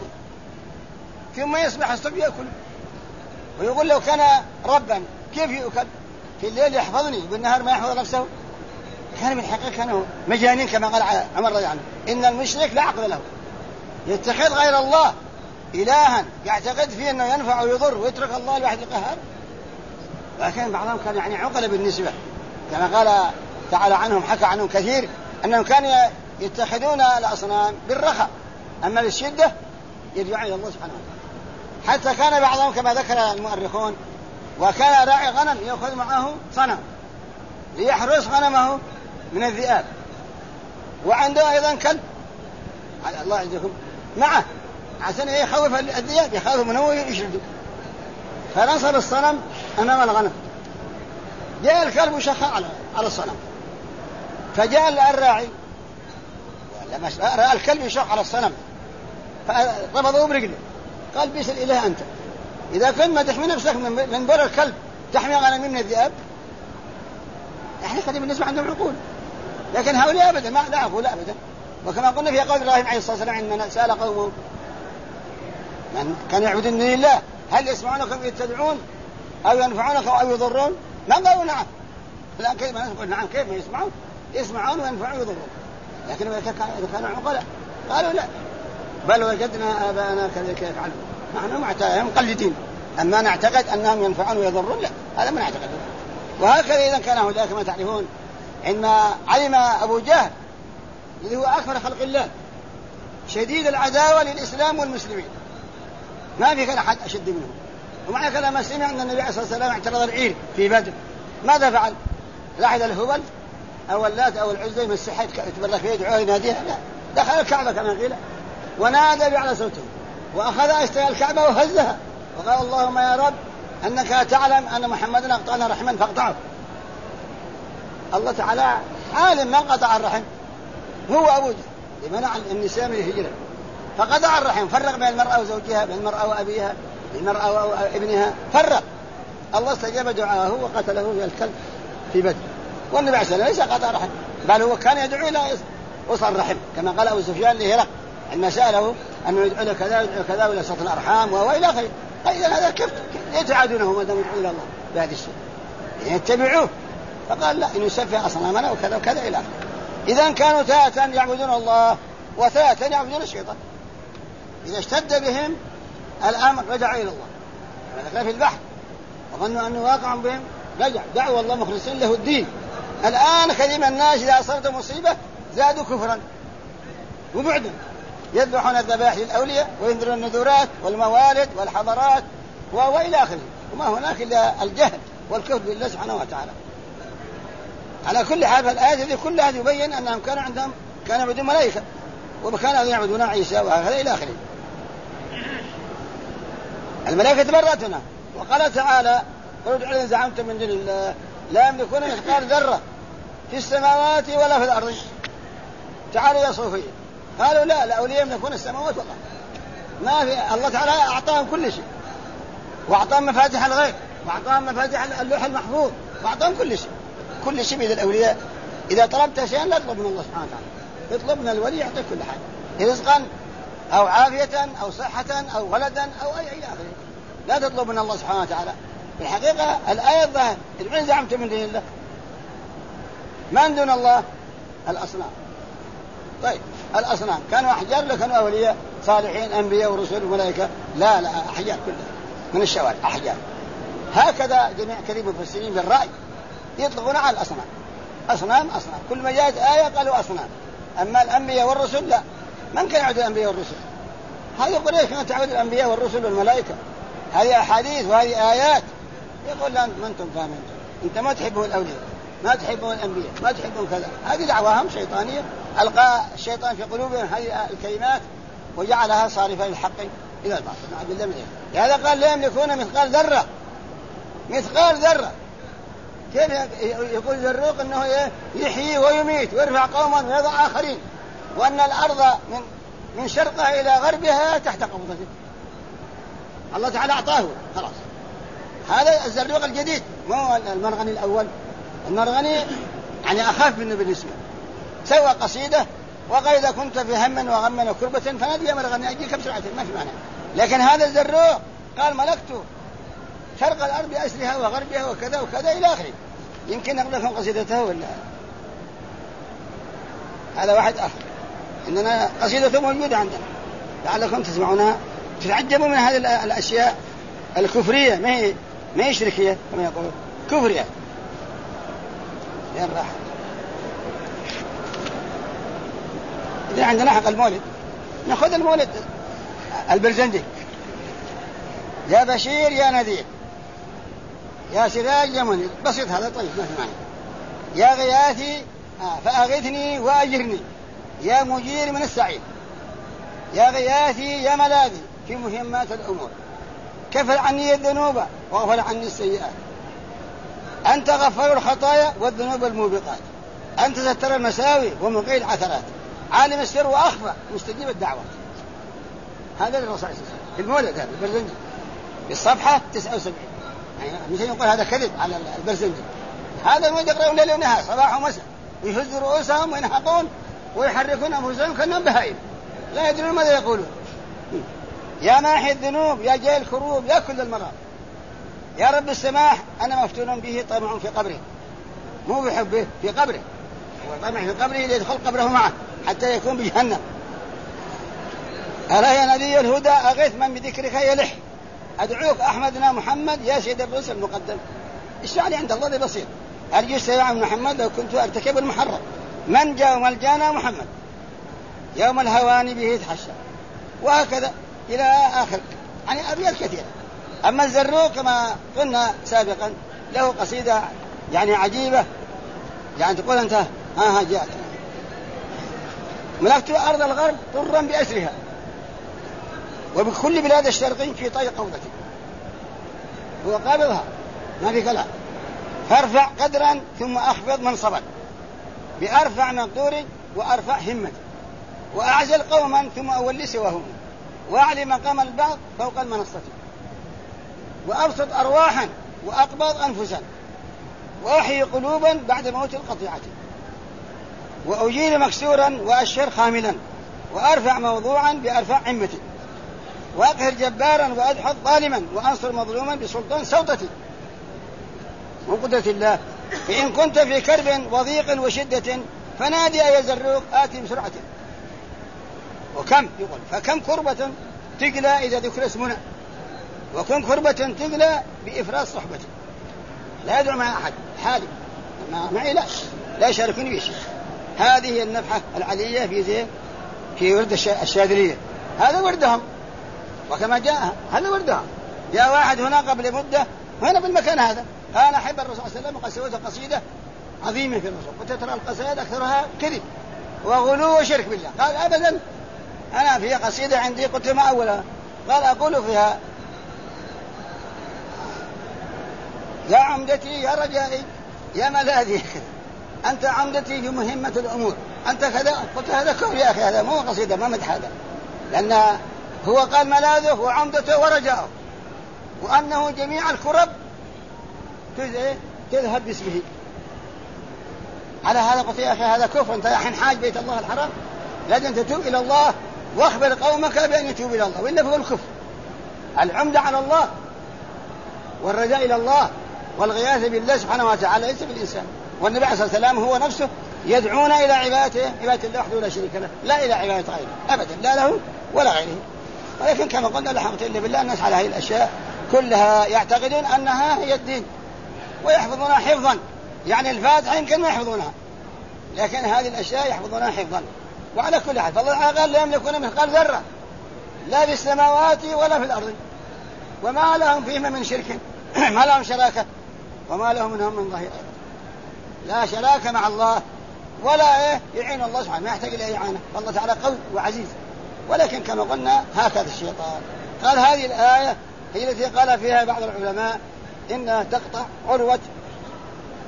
ثم يصبح الصبي يأكل، ويقول لو كان ربا كيف يؤكل؟ في الليل يحفظني بالنهار ما يحفظ نفسه. كان من الحقيقة كانوا مجانين كما قال عمر رضي الله عنه إن المشرك لا عقل له، يتخذ غير الله إلها يعتقد فيه أنه ينفع ويضر ويترك الله الواحد القهار. لكن بعضهم كان يعني عقل بالنسبة، كما قال تعالى عنهم حكى عنهم كثير أنهم كانوا يتخذون الأصنام بالرخاء، أما بالشدة يرجعون إلى الله سبحانه وتعالى. حتى كان بعضهم كما ذكر المؤرخون وكان راعي غنم يأخذ معه صنم ليحرس غنمه من الذئاب، وعنده أيضا كلب على الله عزكم معه عشان يخوف الذئاب، يخاف منه ويشرده، فنصب الصنم أمام الغنم. جاء الكلب وشخ على الصنم، فجاء الراعي لما رأى الكلب يشخ على الصنم فربضه برجله، قال بئس الإله أنت، إذا كنت ما تحمي نفسك من بر الكلب تحمي غنمي من الذئاب. احنا قد بالنسبة عندهم عقول، لكن هؤلاء أبدا ما لا عقول أبدا. وكما قلنا في قول إبراهيم عليه الصلاة والسلام عندما سأل قومه من كان يعبدون من الله هل يسمعونكم يتدعون أو ينفعونكم أو يضرون؟ ما قالوا نعم، لا كيف ما نقول نعم، كيف ما يسمعون؟ يسمعون وينفعون ويضرون، لكن إذا كانوا عقلاء قالوا لا، بل وجدنا آباءنا كذلك يفعلون، نحن مقلدين، أما نعتقد أنهم ينفعون ويضرون لا، هذا ما نعتقد. وهكذا إذا كان هؤلاء كما تعرفون عندما علم أبو جهل الذي هو أكبر خلق الله شديد العداوة للإسلام والمسلمين، ما في كان أحد أشد منه، ومعنى كذا ما سمع أن النبي صلى الله عليه وسلم اعترض العير في بدر، ماذا فعل؟ لاحظ الهبل أو اللات أو العزى يمسحها يتبرك فيه يدعوه يناديها، لا، دخل الكعبة كما قيل ونادى بأعلى صوته وأخذ أستياء الكعبة وهزها وقال اللهم يا رب أنك تعلم أن محمدا أقطعنا رحما فاقطعه. الله تعالى عالم من قطع الرحم هو أبو جهل لمنع النساء من الهجرة، فقطع الرحم، فرق بين المرأة وزوجها، بين المرأة وأبيها، بين المرأة وابنها، فرق. الله استجاب دعاءه وقتله في الكلب في بدر، والنبي عليه الصلاة والسلام ليس قطع رحم، بل هو كان يدعو إلى وصل الرحم كما قال أبو سفيان لهرقل عندما سأله أنه يدعو إلى كذا يدعو كذا وإلى صلة الأرحام وإلى آخره. قال إذا هذا كيف يتعادونه ما دام يدعو إلى الله بهذا الشيء يتبعوه؟ فقال لا، إن يسفه أصنامنا وكذا وكذا إلى آخره. إذا كانوا ثلاثا يعبدون الله وثلاثا يعبدون الشيطان، إذا اشتد بهم الأمر رجعوا إلى الله، ذكر في البحر وظنوا أنه واقع بهم رجع دعوا الله مخلصين له الدين. الآن كلمة الناس إذا أصابت مصيبة زادوا كفرا وبعدا، يذبحون الذبائح للأولياء وينذرون النذورات والموالد والحضارات وإلى آخره، وما هناك إلا الجهل والكفر بالله سبحانه وتعالى. على كل حال فالآية هذه كلها يبين أنهم كانوا عندهم كانوا يعبدون ملائكة وكانوا يعبدون عيسى وهكذا إلى آخره. الملائكة برأتنا، وقال تعالى قل ادعوا الذين زعمتم من دون الله لا يملكون مثقال ذرة في السماوات ولا في الأرض. تعالوا يا صوفية قالوا لا، الأولياء يملكون السماوات والأرض، ما في. الله تعالى أعطاهم كل شيء، وأعطاهم مفاتيح الغيب، وأعطاهم مفاتيح اللوح المحفوظ، وأعطاهم كل شيء، كل شيء بيد الأولياء. إذا طلبت شيئا لا تطلب من الله سبحانه وتعالى، اطلب من الولي يعطيك كل حاجة، رزقا أو عافية أو صحة أو ولدا أو أي آخره، لا تطلب من الله سبحانه وتعالى. في الحقيقة الآية الظاهر ادعوا زعمتم من دون الله، من دون الله الأصنام. طيب الأصنام كانوا أحجار ولا كانوا أولياء صالحين أنبياء ورسل وملائكة؟ لا لا، أحجار كلها من الشوارع أحجار. هكذا جميع كريم المفسرين بالرأي يطلقون على الأصنام، أصنام أصنام، كل ما جاءت آية قالوا أصنام. أما الأنبياء والرسل لا، من كان يعبد الأنبياء والرسل؟ هذه قريش كانت تعبد الأنبياء والرسل والملائكة، هذه أحاديث وهذه آيات. يقول لا ما أنتم فاهمين، أنت ما تحبون الأولياء، ما تحبون الأنبياء، ما تحبون كذا. هذه دعواهم شيطانية، ألقى الشيطان في قلوبهم هذه الكلمات وجعلها صارفة للحق إلى الباطل. نعوذ بالله من ذلك. لهذا قال لا يملكون مثقال ذرة، مثقال ذرة كيف يقول زروق أنه يحيي ويميت ويرفع قوما ويضع آخرين، وأن الأرض من شرقها إلى غربها تحت قبضته. الله تعالى أعطاه خلاص. هذا الزروق الجديد، مو المرغني الأول. المرغني يعني أخاف منه بالنسبة، سوى قصيدة وقال إذا كنت في هم وغم وكربة فنادي يا مرغني أجيك بسرعة، ما في معنى. لكن هذا الزروق قال ملكته شرق الأرض بأسرها وغربها وكذا وكذا إلى آخره. يمكن أقول لكم قصيدته ولا هذا واحد آخر، إننا قصيدته موجودة عندنا لعلكم تسمعونها تتعجبوا من هذه الأشياء الكفرية، ما هي شركية كما يقولون، كفرية. فين راح؟ إذا عندنا حق المولد نأخذ المولد البرزنجي، يا بشير يا نذير يا سراج يا منير، بسيط هذا طيب ما في معنى. يا غياثي فأغثني وأجرني يا مجير من السعيد، يا غياثي يا ملاذي في مهمات الأمور، كفر عني الذنوب واغفر عني السيئات، أنت غفر الخطايا والذنوب الموبقات، أنت ستر المساوي ومقيل العثرات، عالم السر وأخفى مستجيب الدعوات. هذا الرسول صلى الله عليه وسلم في المولد هذا البرزنجي بالصفحة 79. يعني مش يقول هذا كذب على البرزنجي، هذا المولد يقرأون ليل ونهار صباح ومساء ويهز رؤوسهم وينحقون ويحركون أنفسهم كأنهم بهائم لا يدرون ماذا يقولون. يا ماحي الذنوب يا جاي الكروب يا كل المرض، يا رب السماح أنا مفتون به طمع في قبره، مو بحبه في قبره، وطمع في قبره ليدخل قبره معه حتى يكون بجهنم. ألا يا نبي الهدى أغث من بذكرك يلح، أدعوك أحمدنا محمد يا سيد الرسل المقدم. الشعر عند الله ذي بسيط، أرجو السلام من محمد لو كنت أرتكب المحرم، من جاء ملجانا محمد يوم الهوان به يتحشى، وهكذا إلى آخر، يعني أبيات كثيرة. أما الزروق كما قلنا سابقا له قصيدة يعني عجيبة، يعني تقول أنت ها جاءت ملكت أرض الغرب طرا بأسرها وبكل بلاد الشرق في طي قوضتي، هو قابضها ما في كلام. فارفع قدرا ثم أخفض منصبا بأرفع مقدور وأرفع همة، وأعزل قوما ثم أولي سواهم، وأعلي مقام البعض فوق المنصة، وأبسط أرواحا وأقبض أنفسا، وأحيي قلوبا بعد موت القطيعة، وأجيل مكسورا وأشهر خاملا، وأرفع موضوعا بأرفع عمتي، وأقهر جبارا وأدحض ظالما، وأنصر مظلوما بسلطان سوطتي وقدرة الله. فإن كنت في كرب وضيق وشدة فنادي يا زروق آتي بسرعة. وكم يقول فكم كربة تقلى إذا ذكر اسمنا، وكم كربة تقلى بإفراز صحبتي. لا يدعو مع أحد حالي معي لا يشاركني بشيء. هذه النفحة العلية في ورد الشاذلية، هذا وردهم. وكما جاء هذا وردهم، جاء واحد هنا قبل مدة هنا بالمكان هذا قال أحب الرسول صلى الله عليه وسلم وقد سويت قصيدة عظيمة في الرسول، وتترى القصائد أكثرها كذب وغلو وشرك بالله. قال أبدا أنا في قصيدة عندي قلت ما أولها، قال أقول فيها يا عمدتي يا رجائي يا ملاذي أنت عمدتي في مهمة الأمور أنت كذا. قلت هذا كفر يا أخي، هذا مو قصيدة ما مدح هذا، لأن هو قال ملاذه وعمدته ورجاؤه، وأنه جميع الكرب تذهب باسمه. على هذا قلت يا أخي هذا كفر، أنت الحين حاج بيت الله الحرام لازم تتوب إلى الله واخبر قومك بأن يتوب إلى الله، وإلا فهو الكفر. العمدة على الله والرجاء إلى الله والغياث بالله سبحانه وتعالى ليس بالإنسان. والنبي عليه الصلاة والسلام هو نفسه يدعونا إلى عبادة الله وحده لا شريك له، لا إلى عبادة غيره أبدا، لا له ولا غيره. ولكن كما قلنا لا حقيقة إلا بالله، الناس على هذه الأشياء كلها يعتقدون أنها هي الدين ويحفظونها حفظا، يعني الفاتحة يمكن ما يحفظونها لكن هذه الأشياء يحفظونها حفظا. وعلى كل حال فالله قال لا يملكون مثقال ذرة لا في السماوات ولا في الأرض وما لهم فيهما من شرك ما لهم شراكة وما لهم منهم من ظهير، لا شراكة مع الله ولا يعين الله سبحانه، ما يحتاج إلى إعانة، فالله تعالى قوي وعزيز. ولكن كما قلنا هكذا الشيطان. قال هذه الآية هي التي قال فيها بعض العلماء إنها تقطع عروة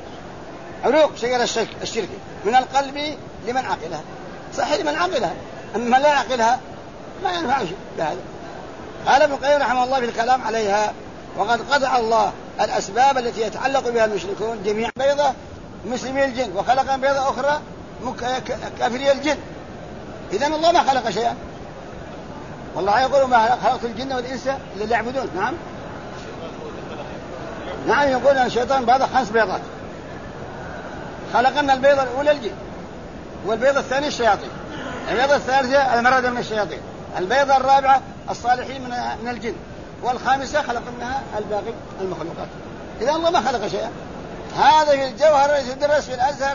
علوم شجرة الشرك من القلب لمن عقلها، صحيح لمن عقلها، أما لا يعقلها ما ينفع شيء بهذا. قال ابن القيم رحمه الله في الكلام عليها: وقد قطع الله الأسباب التي يتعلق بها المشركون جميع بيضة مسلمي الجن، وخلق بيضة أخرى كافري الجن. إذن الله ما خلق شيئا، والله يقول: ما خلقت الجن والإنس إلا ليعبدون. نعم يقول أن الشيطان بيضة 5 بيضات، خلقنا البيضة الأولى الجن، والبيضة الثانية الشياطين، البيضة الثالثة المرض من الشياطين، البيضة الرابعة الصالحين من الجن، والخامسة خلقناها الباقي المخلوقات. إذا الله ما خلق شيئا. هذا في الجوهر الذي يدرس في الأزهر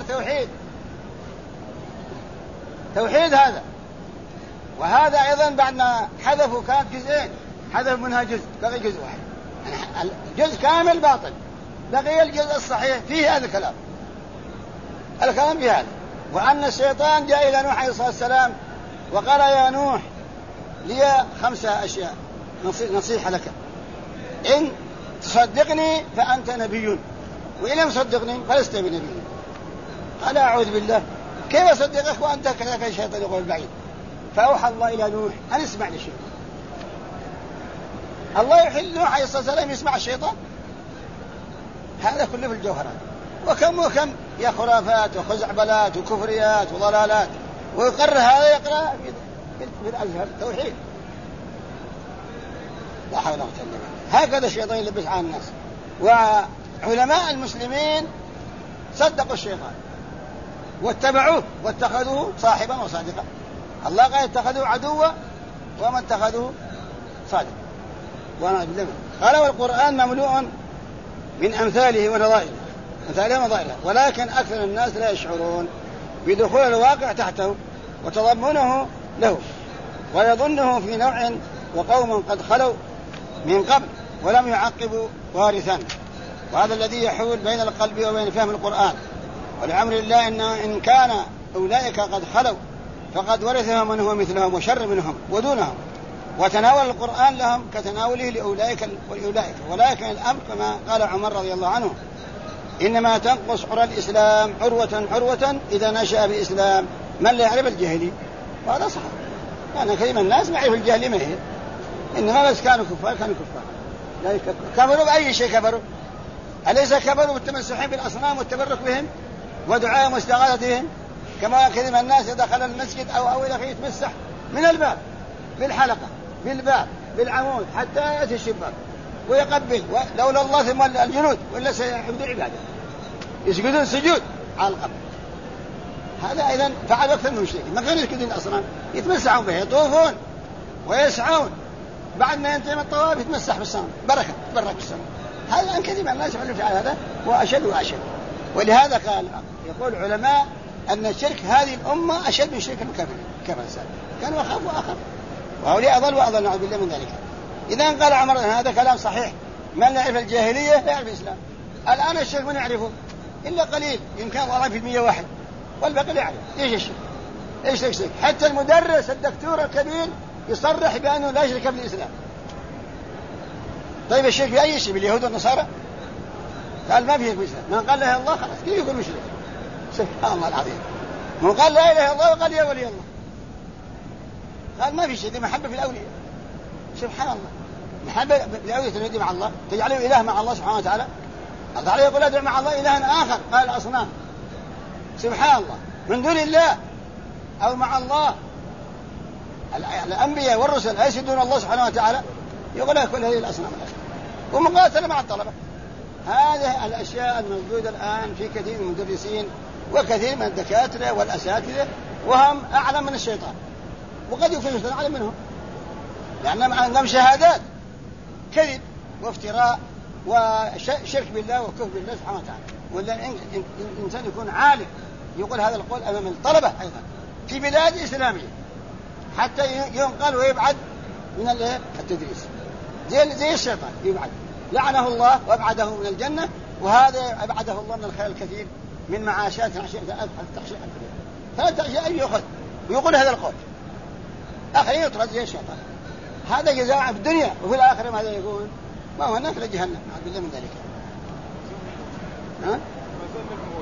توحيد هذا. وهذا أيضا بعد ما حذفوا كانت جزئين، حذف منها جزء، بقي جزء واحد، الجزء كامل باطل، بقي الجزء الصحيح فيه هذا الكلام في هذا. وأن الشيطان جاء إلى نوح عليه الصلاة والسلام وقال: يا نوح لي 5 أشياء نصيحة لك، إن تصدقني فأنت نبي، وإن لم تصدقني فلست بنبي. قال: أعوذ بالله، كيف أصدقك وأنت كذلك الشيطان يقول البعيد؟ فأوحى الله إلى نوح أن اسمع للشيطان. الله يحل نوح عليه الصلاة والسلام يسمع الشيطان؟ هذا كله في الجوهرات. وكم يا خرافات وخزعبلات وكفريات وضلالات، ويقر هذا يقرأ في الأزهر توحيد. لا حول ولا قوة إلا بالله. هكذا الشيطان يلبس على الناس. وعلماء المسلمين صدقوا الشيطان واتبعوه واتخذوه صاحبا وصادقا. الله قال: اتخذوه عدوا وما اتخذوه صادقا. قال: والقرآن مملوء من أمثاله ونظائره، ولكن أكثر الناس لا يشعرون بدخول الواقع تحته وتضمنه له، ويظنه في نوع، وقوم قد خلوا من قبل ولم يعقبوا وارثا. وهذا الذي يحول بين القلب وبين فهم القرآن. ولعمر الله إن كان أولئك قد خلوا فقد ورثهم من هو مثلهم وشر منهم ودونهم، وتناول القرآن لهم كتناوله لأولئك ولأولئك. ولكن الأمر كما قال عمر رضي الله عنه: إنما تنقص عرى الإسلام عروة إذا نشأ بإسلام من لا يعرف الجاهلي. وهذا صح، يعني كثير من الناس ما يعرف الجاهلي ما هي، إنما بس كانوا كفار لا كفروا بأي شيء كفروا. أليس كفروا بالتمسحين بالأصنام والتبرك بهم ودعائهم واستغاثتهم؟ كما كثير من الناس دخل المسجد أو إلى يتمسح من الباب بالحلقة بالباب بالعمود حتى يأتي الشباك ويقبل، لولا الله ثم الجنود وإلا سيعبدوا العبادة، يسجدون سجود على القبر. هذا أيضا فعل أكثر من المشركين، ما كانوا يسجدون الأصنام، يتمسحون به، يطوفون ويسعون، بعد ما ينتهي من الطواف يتمسح بالصنم تبرك بالصنم. هذا كثير من الناس يفعلون فعل هذا وأشد وأشد. ولهذا قال يقول العلماء أن الشرك هذه الأمة أشد من شرك الكفر السابق، كانوا يخافوا آخر، وهؤلاء أضل نعوذ بالله من ذلك. إذا قال عمر هذا كلام صحيح، من لا يعرف الجاهلية لا يعرف الإسلام. الآن الشرك من يعرفه إلا قليل، يمكن 1% واحد، والباقي لا يعرف إيش الشرك. إيش الشرك؟ حتى المدرس الدكتور الكبير يصرح بأنه لا يشرك في الإسلام. طيب الشرك بأي شيء؟ باليهود والنصارى؟ قال ما فيه الإسلام. من قال لا إله إلا الله خلاص كيف يكون مشرك؟ سبحان الله العظيم. من قال لا إله إلا الله وقال يا ولي الله، قال ما في شيء، دي محبة في الأولياء. سبحان الله، محبة في الأولياء تنادي مع الله، تجعله إله مع الله سبحانه وتعالى. الله تعالى يقول أدعو مع الله إلها آخر، قال الأصنام. سبحان الله، من دون الله أو مع الله. الأنبياء والرسل يسجدون الله سبحانه وتعالى، يقول لك كل هذه الأصنام ومقاتلة مع الطلبة. هذه الأشياء الموجودة الآن في كثير من المدرسين وكثير من الدكاترة والأساتذة، وهم أعلم من الشيطان، وقد يكون الشيطان أعلم منهم، لأنهم عندهم شهادات كذب وافتراء وشرك بالله وكفر بالله سبحانه وتعالى. ولا الإنسان يكون عالم يقول هذا القول أمام الطلبة أيضا في بلاد إسلامية حتى ينقل ويبعد من التدريس، زي الشيطان يبعد، لعنه الله وابعده من الجنة، وهذا أبعده الله من الخير الكثير من معاشات فلا تخشى أن يأخذ ويقول هذا القول، آخرين يطرد زي الشيطان. هذا جزاء في الدنيا، وفي الآخرة ماذا يقول؟ ما هو هناك لجهنم، نعوذ بالله من ذلك.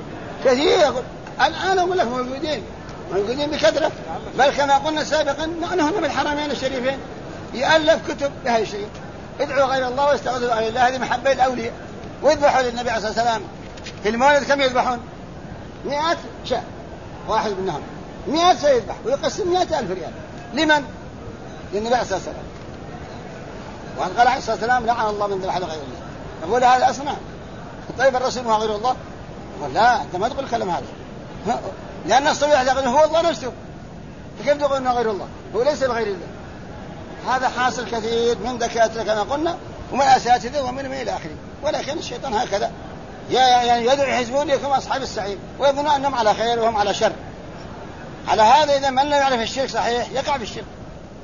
كثير يقول الآن أقول لك موجودين بكثرة، بل كما قلنا سابقا نحن هنا بالحرمين الشريفين يألف كتب بهذا الشيء، ادعوا غير الله واستغفروا غير الله، هذه محبة الأولياء. ويذبحوا للنبي عليه الصلاة والسلام في المولد كم يذبحون؟ 100 شاة، واحد منهم 100 سيذبح ويقسم 100,000 ريال. لمن؟ للنبي عليه الصلاة والسلام. وقال عليه الصلاة والسلام لعن الله من ذبح لغير الله. نقول هذا أصنام. طيب الرسول هو غير الله؟ قال لا، أنت ما تقول الكلام هذا، لأن الصبي يعتقد هو الله نفسه، فكيف تقول أنه غير الله؟ هو ليس بغير الله. هذا حاصل كثير من دكاترة كما قلنا ومن أساتذة ومن إلى آخره. ولكن الشيطان هكذا يعني يدعو حزبون لكم أصحاب السعير ويظنون أنهم على خير وهم على شر. على هذا إذا من لا يعرف الشرك صحيح يقع في الشرك.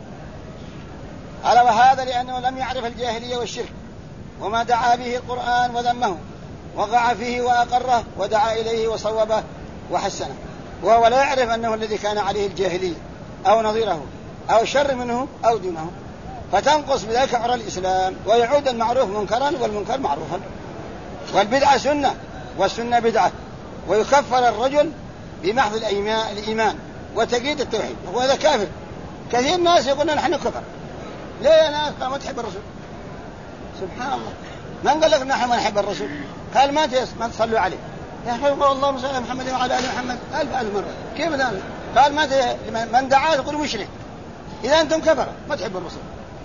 قال وهذا لأنه لم يعرف الجاهلية والشرك وما دعا به القرآن وذمه وقع فيه وأقره ودعا إليه وصوبه وحسنه، وهو لا يعرف أنه الذي كان عليه الجاهلية أو نظيره أو شر منه أو دونه، فتنقص بذلك عرى الإسلام ويعود المعروف منكرا والمنكر معروفا، والبدعة سنة والسنة بدعة، ويكفر الرجل بمحض الإيمان وتقييد التوحيد. وهذا كافر. كثير الناس يقولون نحن كفر. ليه يا ناس؟ قال ما تحب الرسول. سبحان الله، من قال لك نحن ما نحب الرسول؟ قال ما تصلوا عليه. يا أخي اللهم صل على محمد وعلى آل محمد 1000 مرة. كيف ذلك؟ قال من دعاه يقول مشرك. إذا أنتم كفر ما تحبوا الرسول.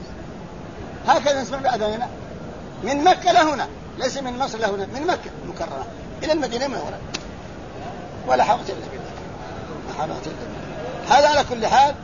هكذا نسمع بأذاننا من مكة لهنا، ليس من مصر لهنا، من مكة المكرمة إلى المدينة المنورة، ولا حول ولا قوة إلا بالله. هذا على كل حال.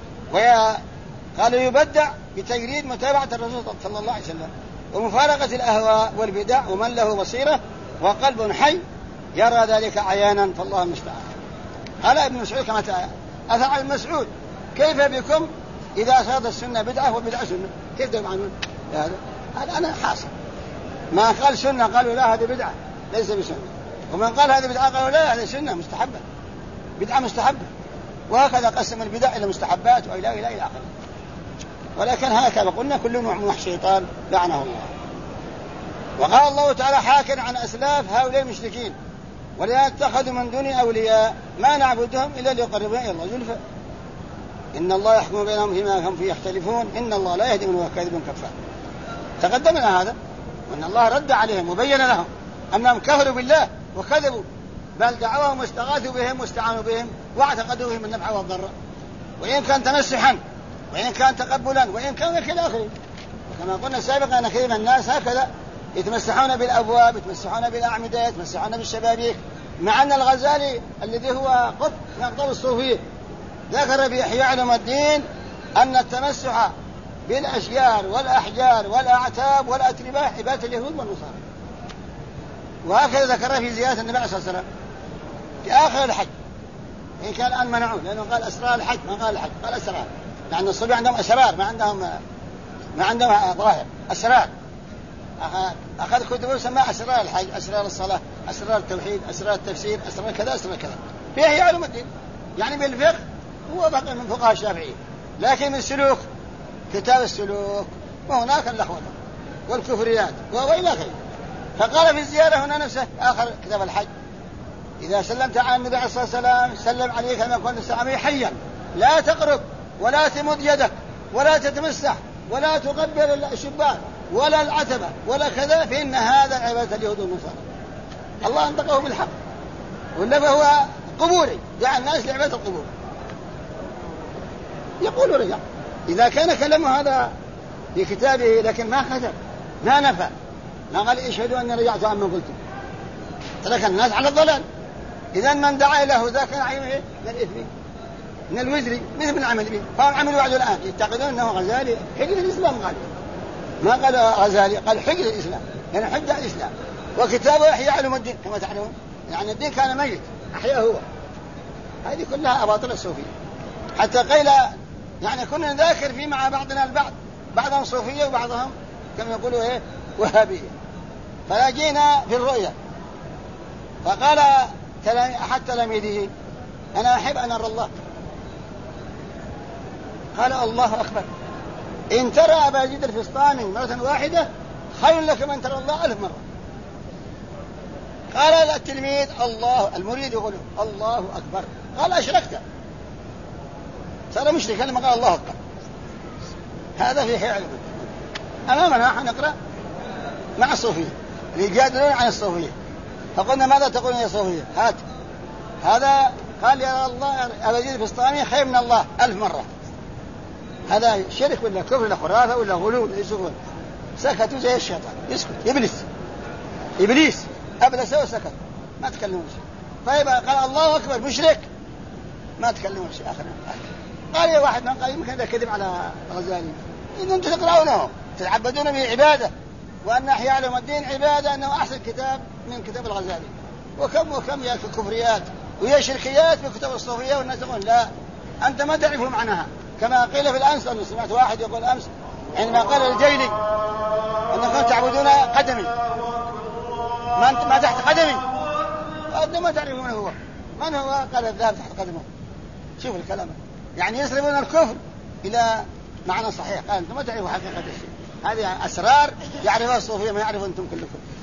قالوا يبدع بتجريد متابعة الرسول صلى الله عليه وسلم ومفارقة الأهواء والبدع، ومن له بصيرة وقلب حي يرى ذلك عيانا، فالله المستعان. قال ابن مسعود كما أفعل المسعود كيف بكم إذا صارت السنة بدعة وبدعة سنة؟ كيف تفعلون هذا؟ أنا حاصل. ما قال سنة قالوا لا هذه بدعة ليس بسنة، ومن قال هذه بدعة قالوا لا هذه سنة مستحبة، بدعة مستحبة. وهكذا قسم البدع إلى مستحبات وإلى آخره. ولكن هكذا قلنا كل نوع من الشيطان لعنه الله. وقال الله تعالى حاكا عن أسلاف هؤلاء المشركين ولا يتخذوا من دون أولياء ما نعبدهم إلا ليقربونا إلى الله زلفى إن الله يحكم بينهم فيما هم فيه يختلفون إن الله لا يهدي من هو كاذب كفار. تقدمنا هذا، وأن الله رد عليهم وبين لهم أنهم كفروا بالله وكذبوا، بل دعوهم واستغاثوا بهم واستعانوا بهم واعتقدوا بهم النفع والضر، وإن كان تمسحا وإن كان تقبلا وإن كان كذا آخر. وكما قلنا سابقا أن كثير من الناس هكذا يتمسحون بالأبواب، يتمسحون بالأعمدة، يتمسحون بالشبابيك، مع أن الغزالي الذي هو قطب من أقطاب الصوفية ذكر في إحياء علوم الدين أن التمسح بالأشجار والأحجار والأعتاب والأتربة عبادة اليهود والنصارى. وهكذا ذكر في زيارة النبي صلى الله عليه وسلم في آخر الحج، إن كان الآن منعوه لأنه قال أسرار الحج، ما قال الحج قال أسرار، لأن الصبي عندهم أسرار ما عندهم ظاهر أسرار. أخذ كتبه سماه أسرار الحج، أسرار الصلاة، أسرار التوحيد، أسرار التفسير، أسرار كذا أسرار كذا. في إحياء علوم الدين يعني بالفقه هو بقى من فقهاء الشافعية، لكن من السلوك كتاب السلوك وهناك اللخبطة والكفريات وإلى آخره. فقال في الزيارة هنا نفسه آخر كتاب الحج إذا سلمت على النبي عليه الصلاة والسلام سلم عليك كما كنت تسلم حيا، لا تقرب ولا تمد يدك ولا تتمسح ولا تقبل الشباك ولا العتبة ولا كذا، فإن هذا عبادة اليهود والنصارى. الله انطقه بالحق، ولا فهو قبوري دعا الناس لعبادة القبور. يقول رجع إذا كان كلامه هذا في كتابه لكن ما كتب ما نفى ما قال اشهدوا أني رجعت عما قلت، ترك الناس على الضلال. إذا من دعا إلى هدى كان عينه من الإثم من الوزر مثل من عمل به، فهم عملوا بعد الآن يعتقدون أنه غزالي حجر الإسلام، قال ما قال غزالي قال حجر الإسلام يعني حج الإسلام، وكتابه إحياء علوم الدين كما تعلمون، يعني الدين كان ميت أحياه هو. هذه كلها أباطيل الصوفية. حتى قيل يعني كنا نذاكر في مع بعضنا البعض، بعضهم صوفية وبعضهم كما يقولوا وهابية. فلاجينا في الرؤيا فقال أحد تلاميذه أنا أحب أن أرى الله. قال الله أكبر، إن ترى أبا جدر في الفسطاني مرة واحدة خير لك من ترى الله 1000 مرة. قال التلميذ الله، المريد يقول الله أكبر، قال أشركت، صار مشركا لما قال الله أكبر. هذا في حيل. أمامنا حنقرأ مع الصوفية اللي يجادلون عن الصوفية، فقلنا ماذا تقولون يا صوفية؟ هات هذا قال يا الله أبجد الفسطاني خير من الله 1000 مرة. هذا شرك ولا كفر ولا خرافة ولا غلو ولا يسكون؟ سكتوا زي الشيطان، يسكت إبليس أبلس وسكت، ما تكلمون شيء. طيب قال الله أكبر مشرك، ما تكلمون شيء. آخر قال يا واحد من قال يمكن هذا كذب على الغزالي، إن أنتم تقرأونه تتعبدون به عبادة، وأن أحياء علوم الدين عبادة، أنه أحسن كتاب من كتاب الغزالي. وكم يا كفريات ويا شركيات في كتب الصوفية، والناس يقول لا أنت ما تعرف معناها. كما قيل في الأمس، أنا سمعت واحد يقول أمس عندما قال الجيلي أنكم تعبدون قدمي، ما تحت قدمي، وأنتم ما تعرفون من هو قال الذهب تحت قدمه. شوف الكلام، يعني يسلبون الكفر إلى معنى صحيح. قال أنتم ما تعرفوا حقيقة الشيء، هذه أسرار يعرفها الصوفية ما يعرفوا أنتم كلكم.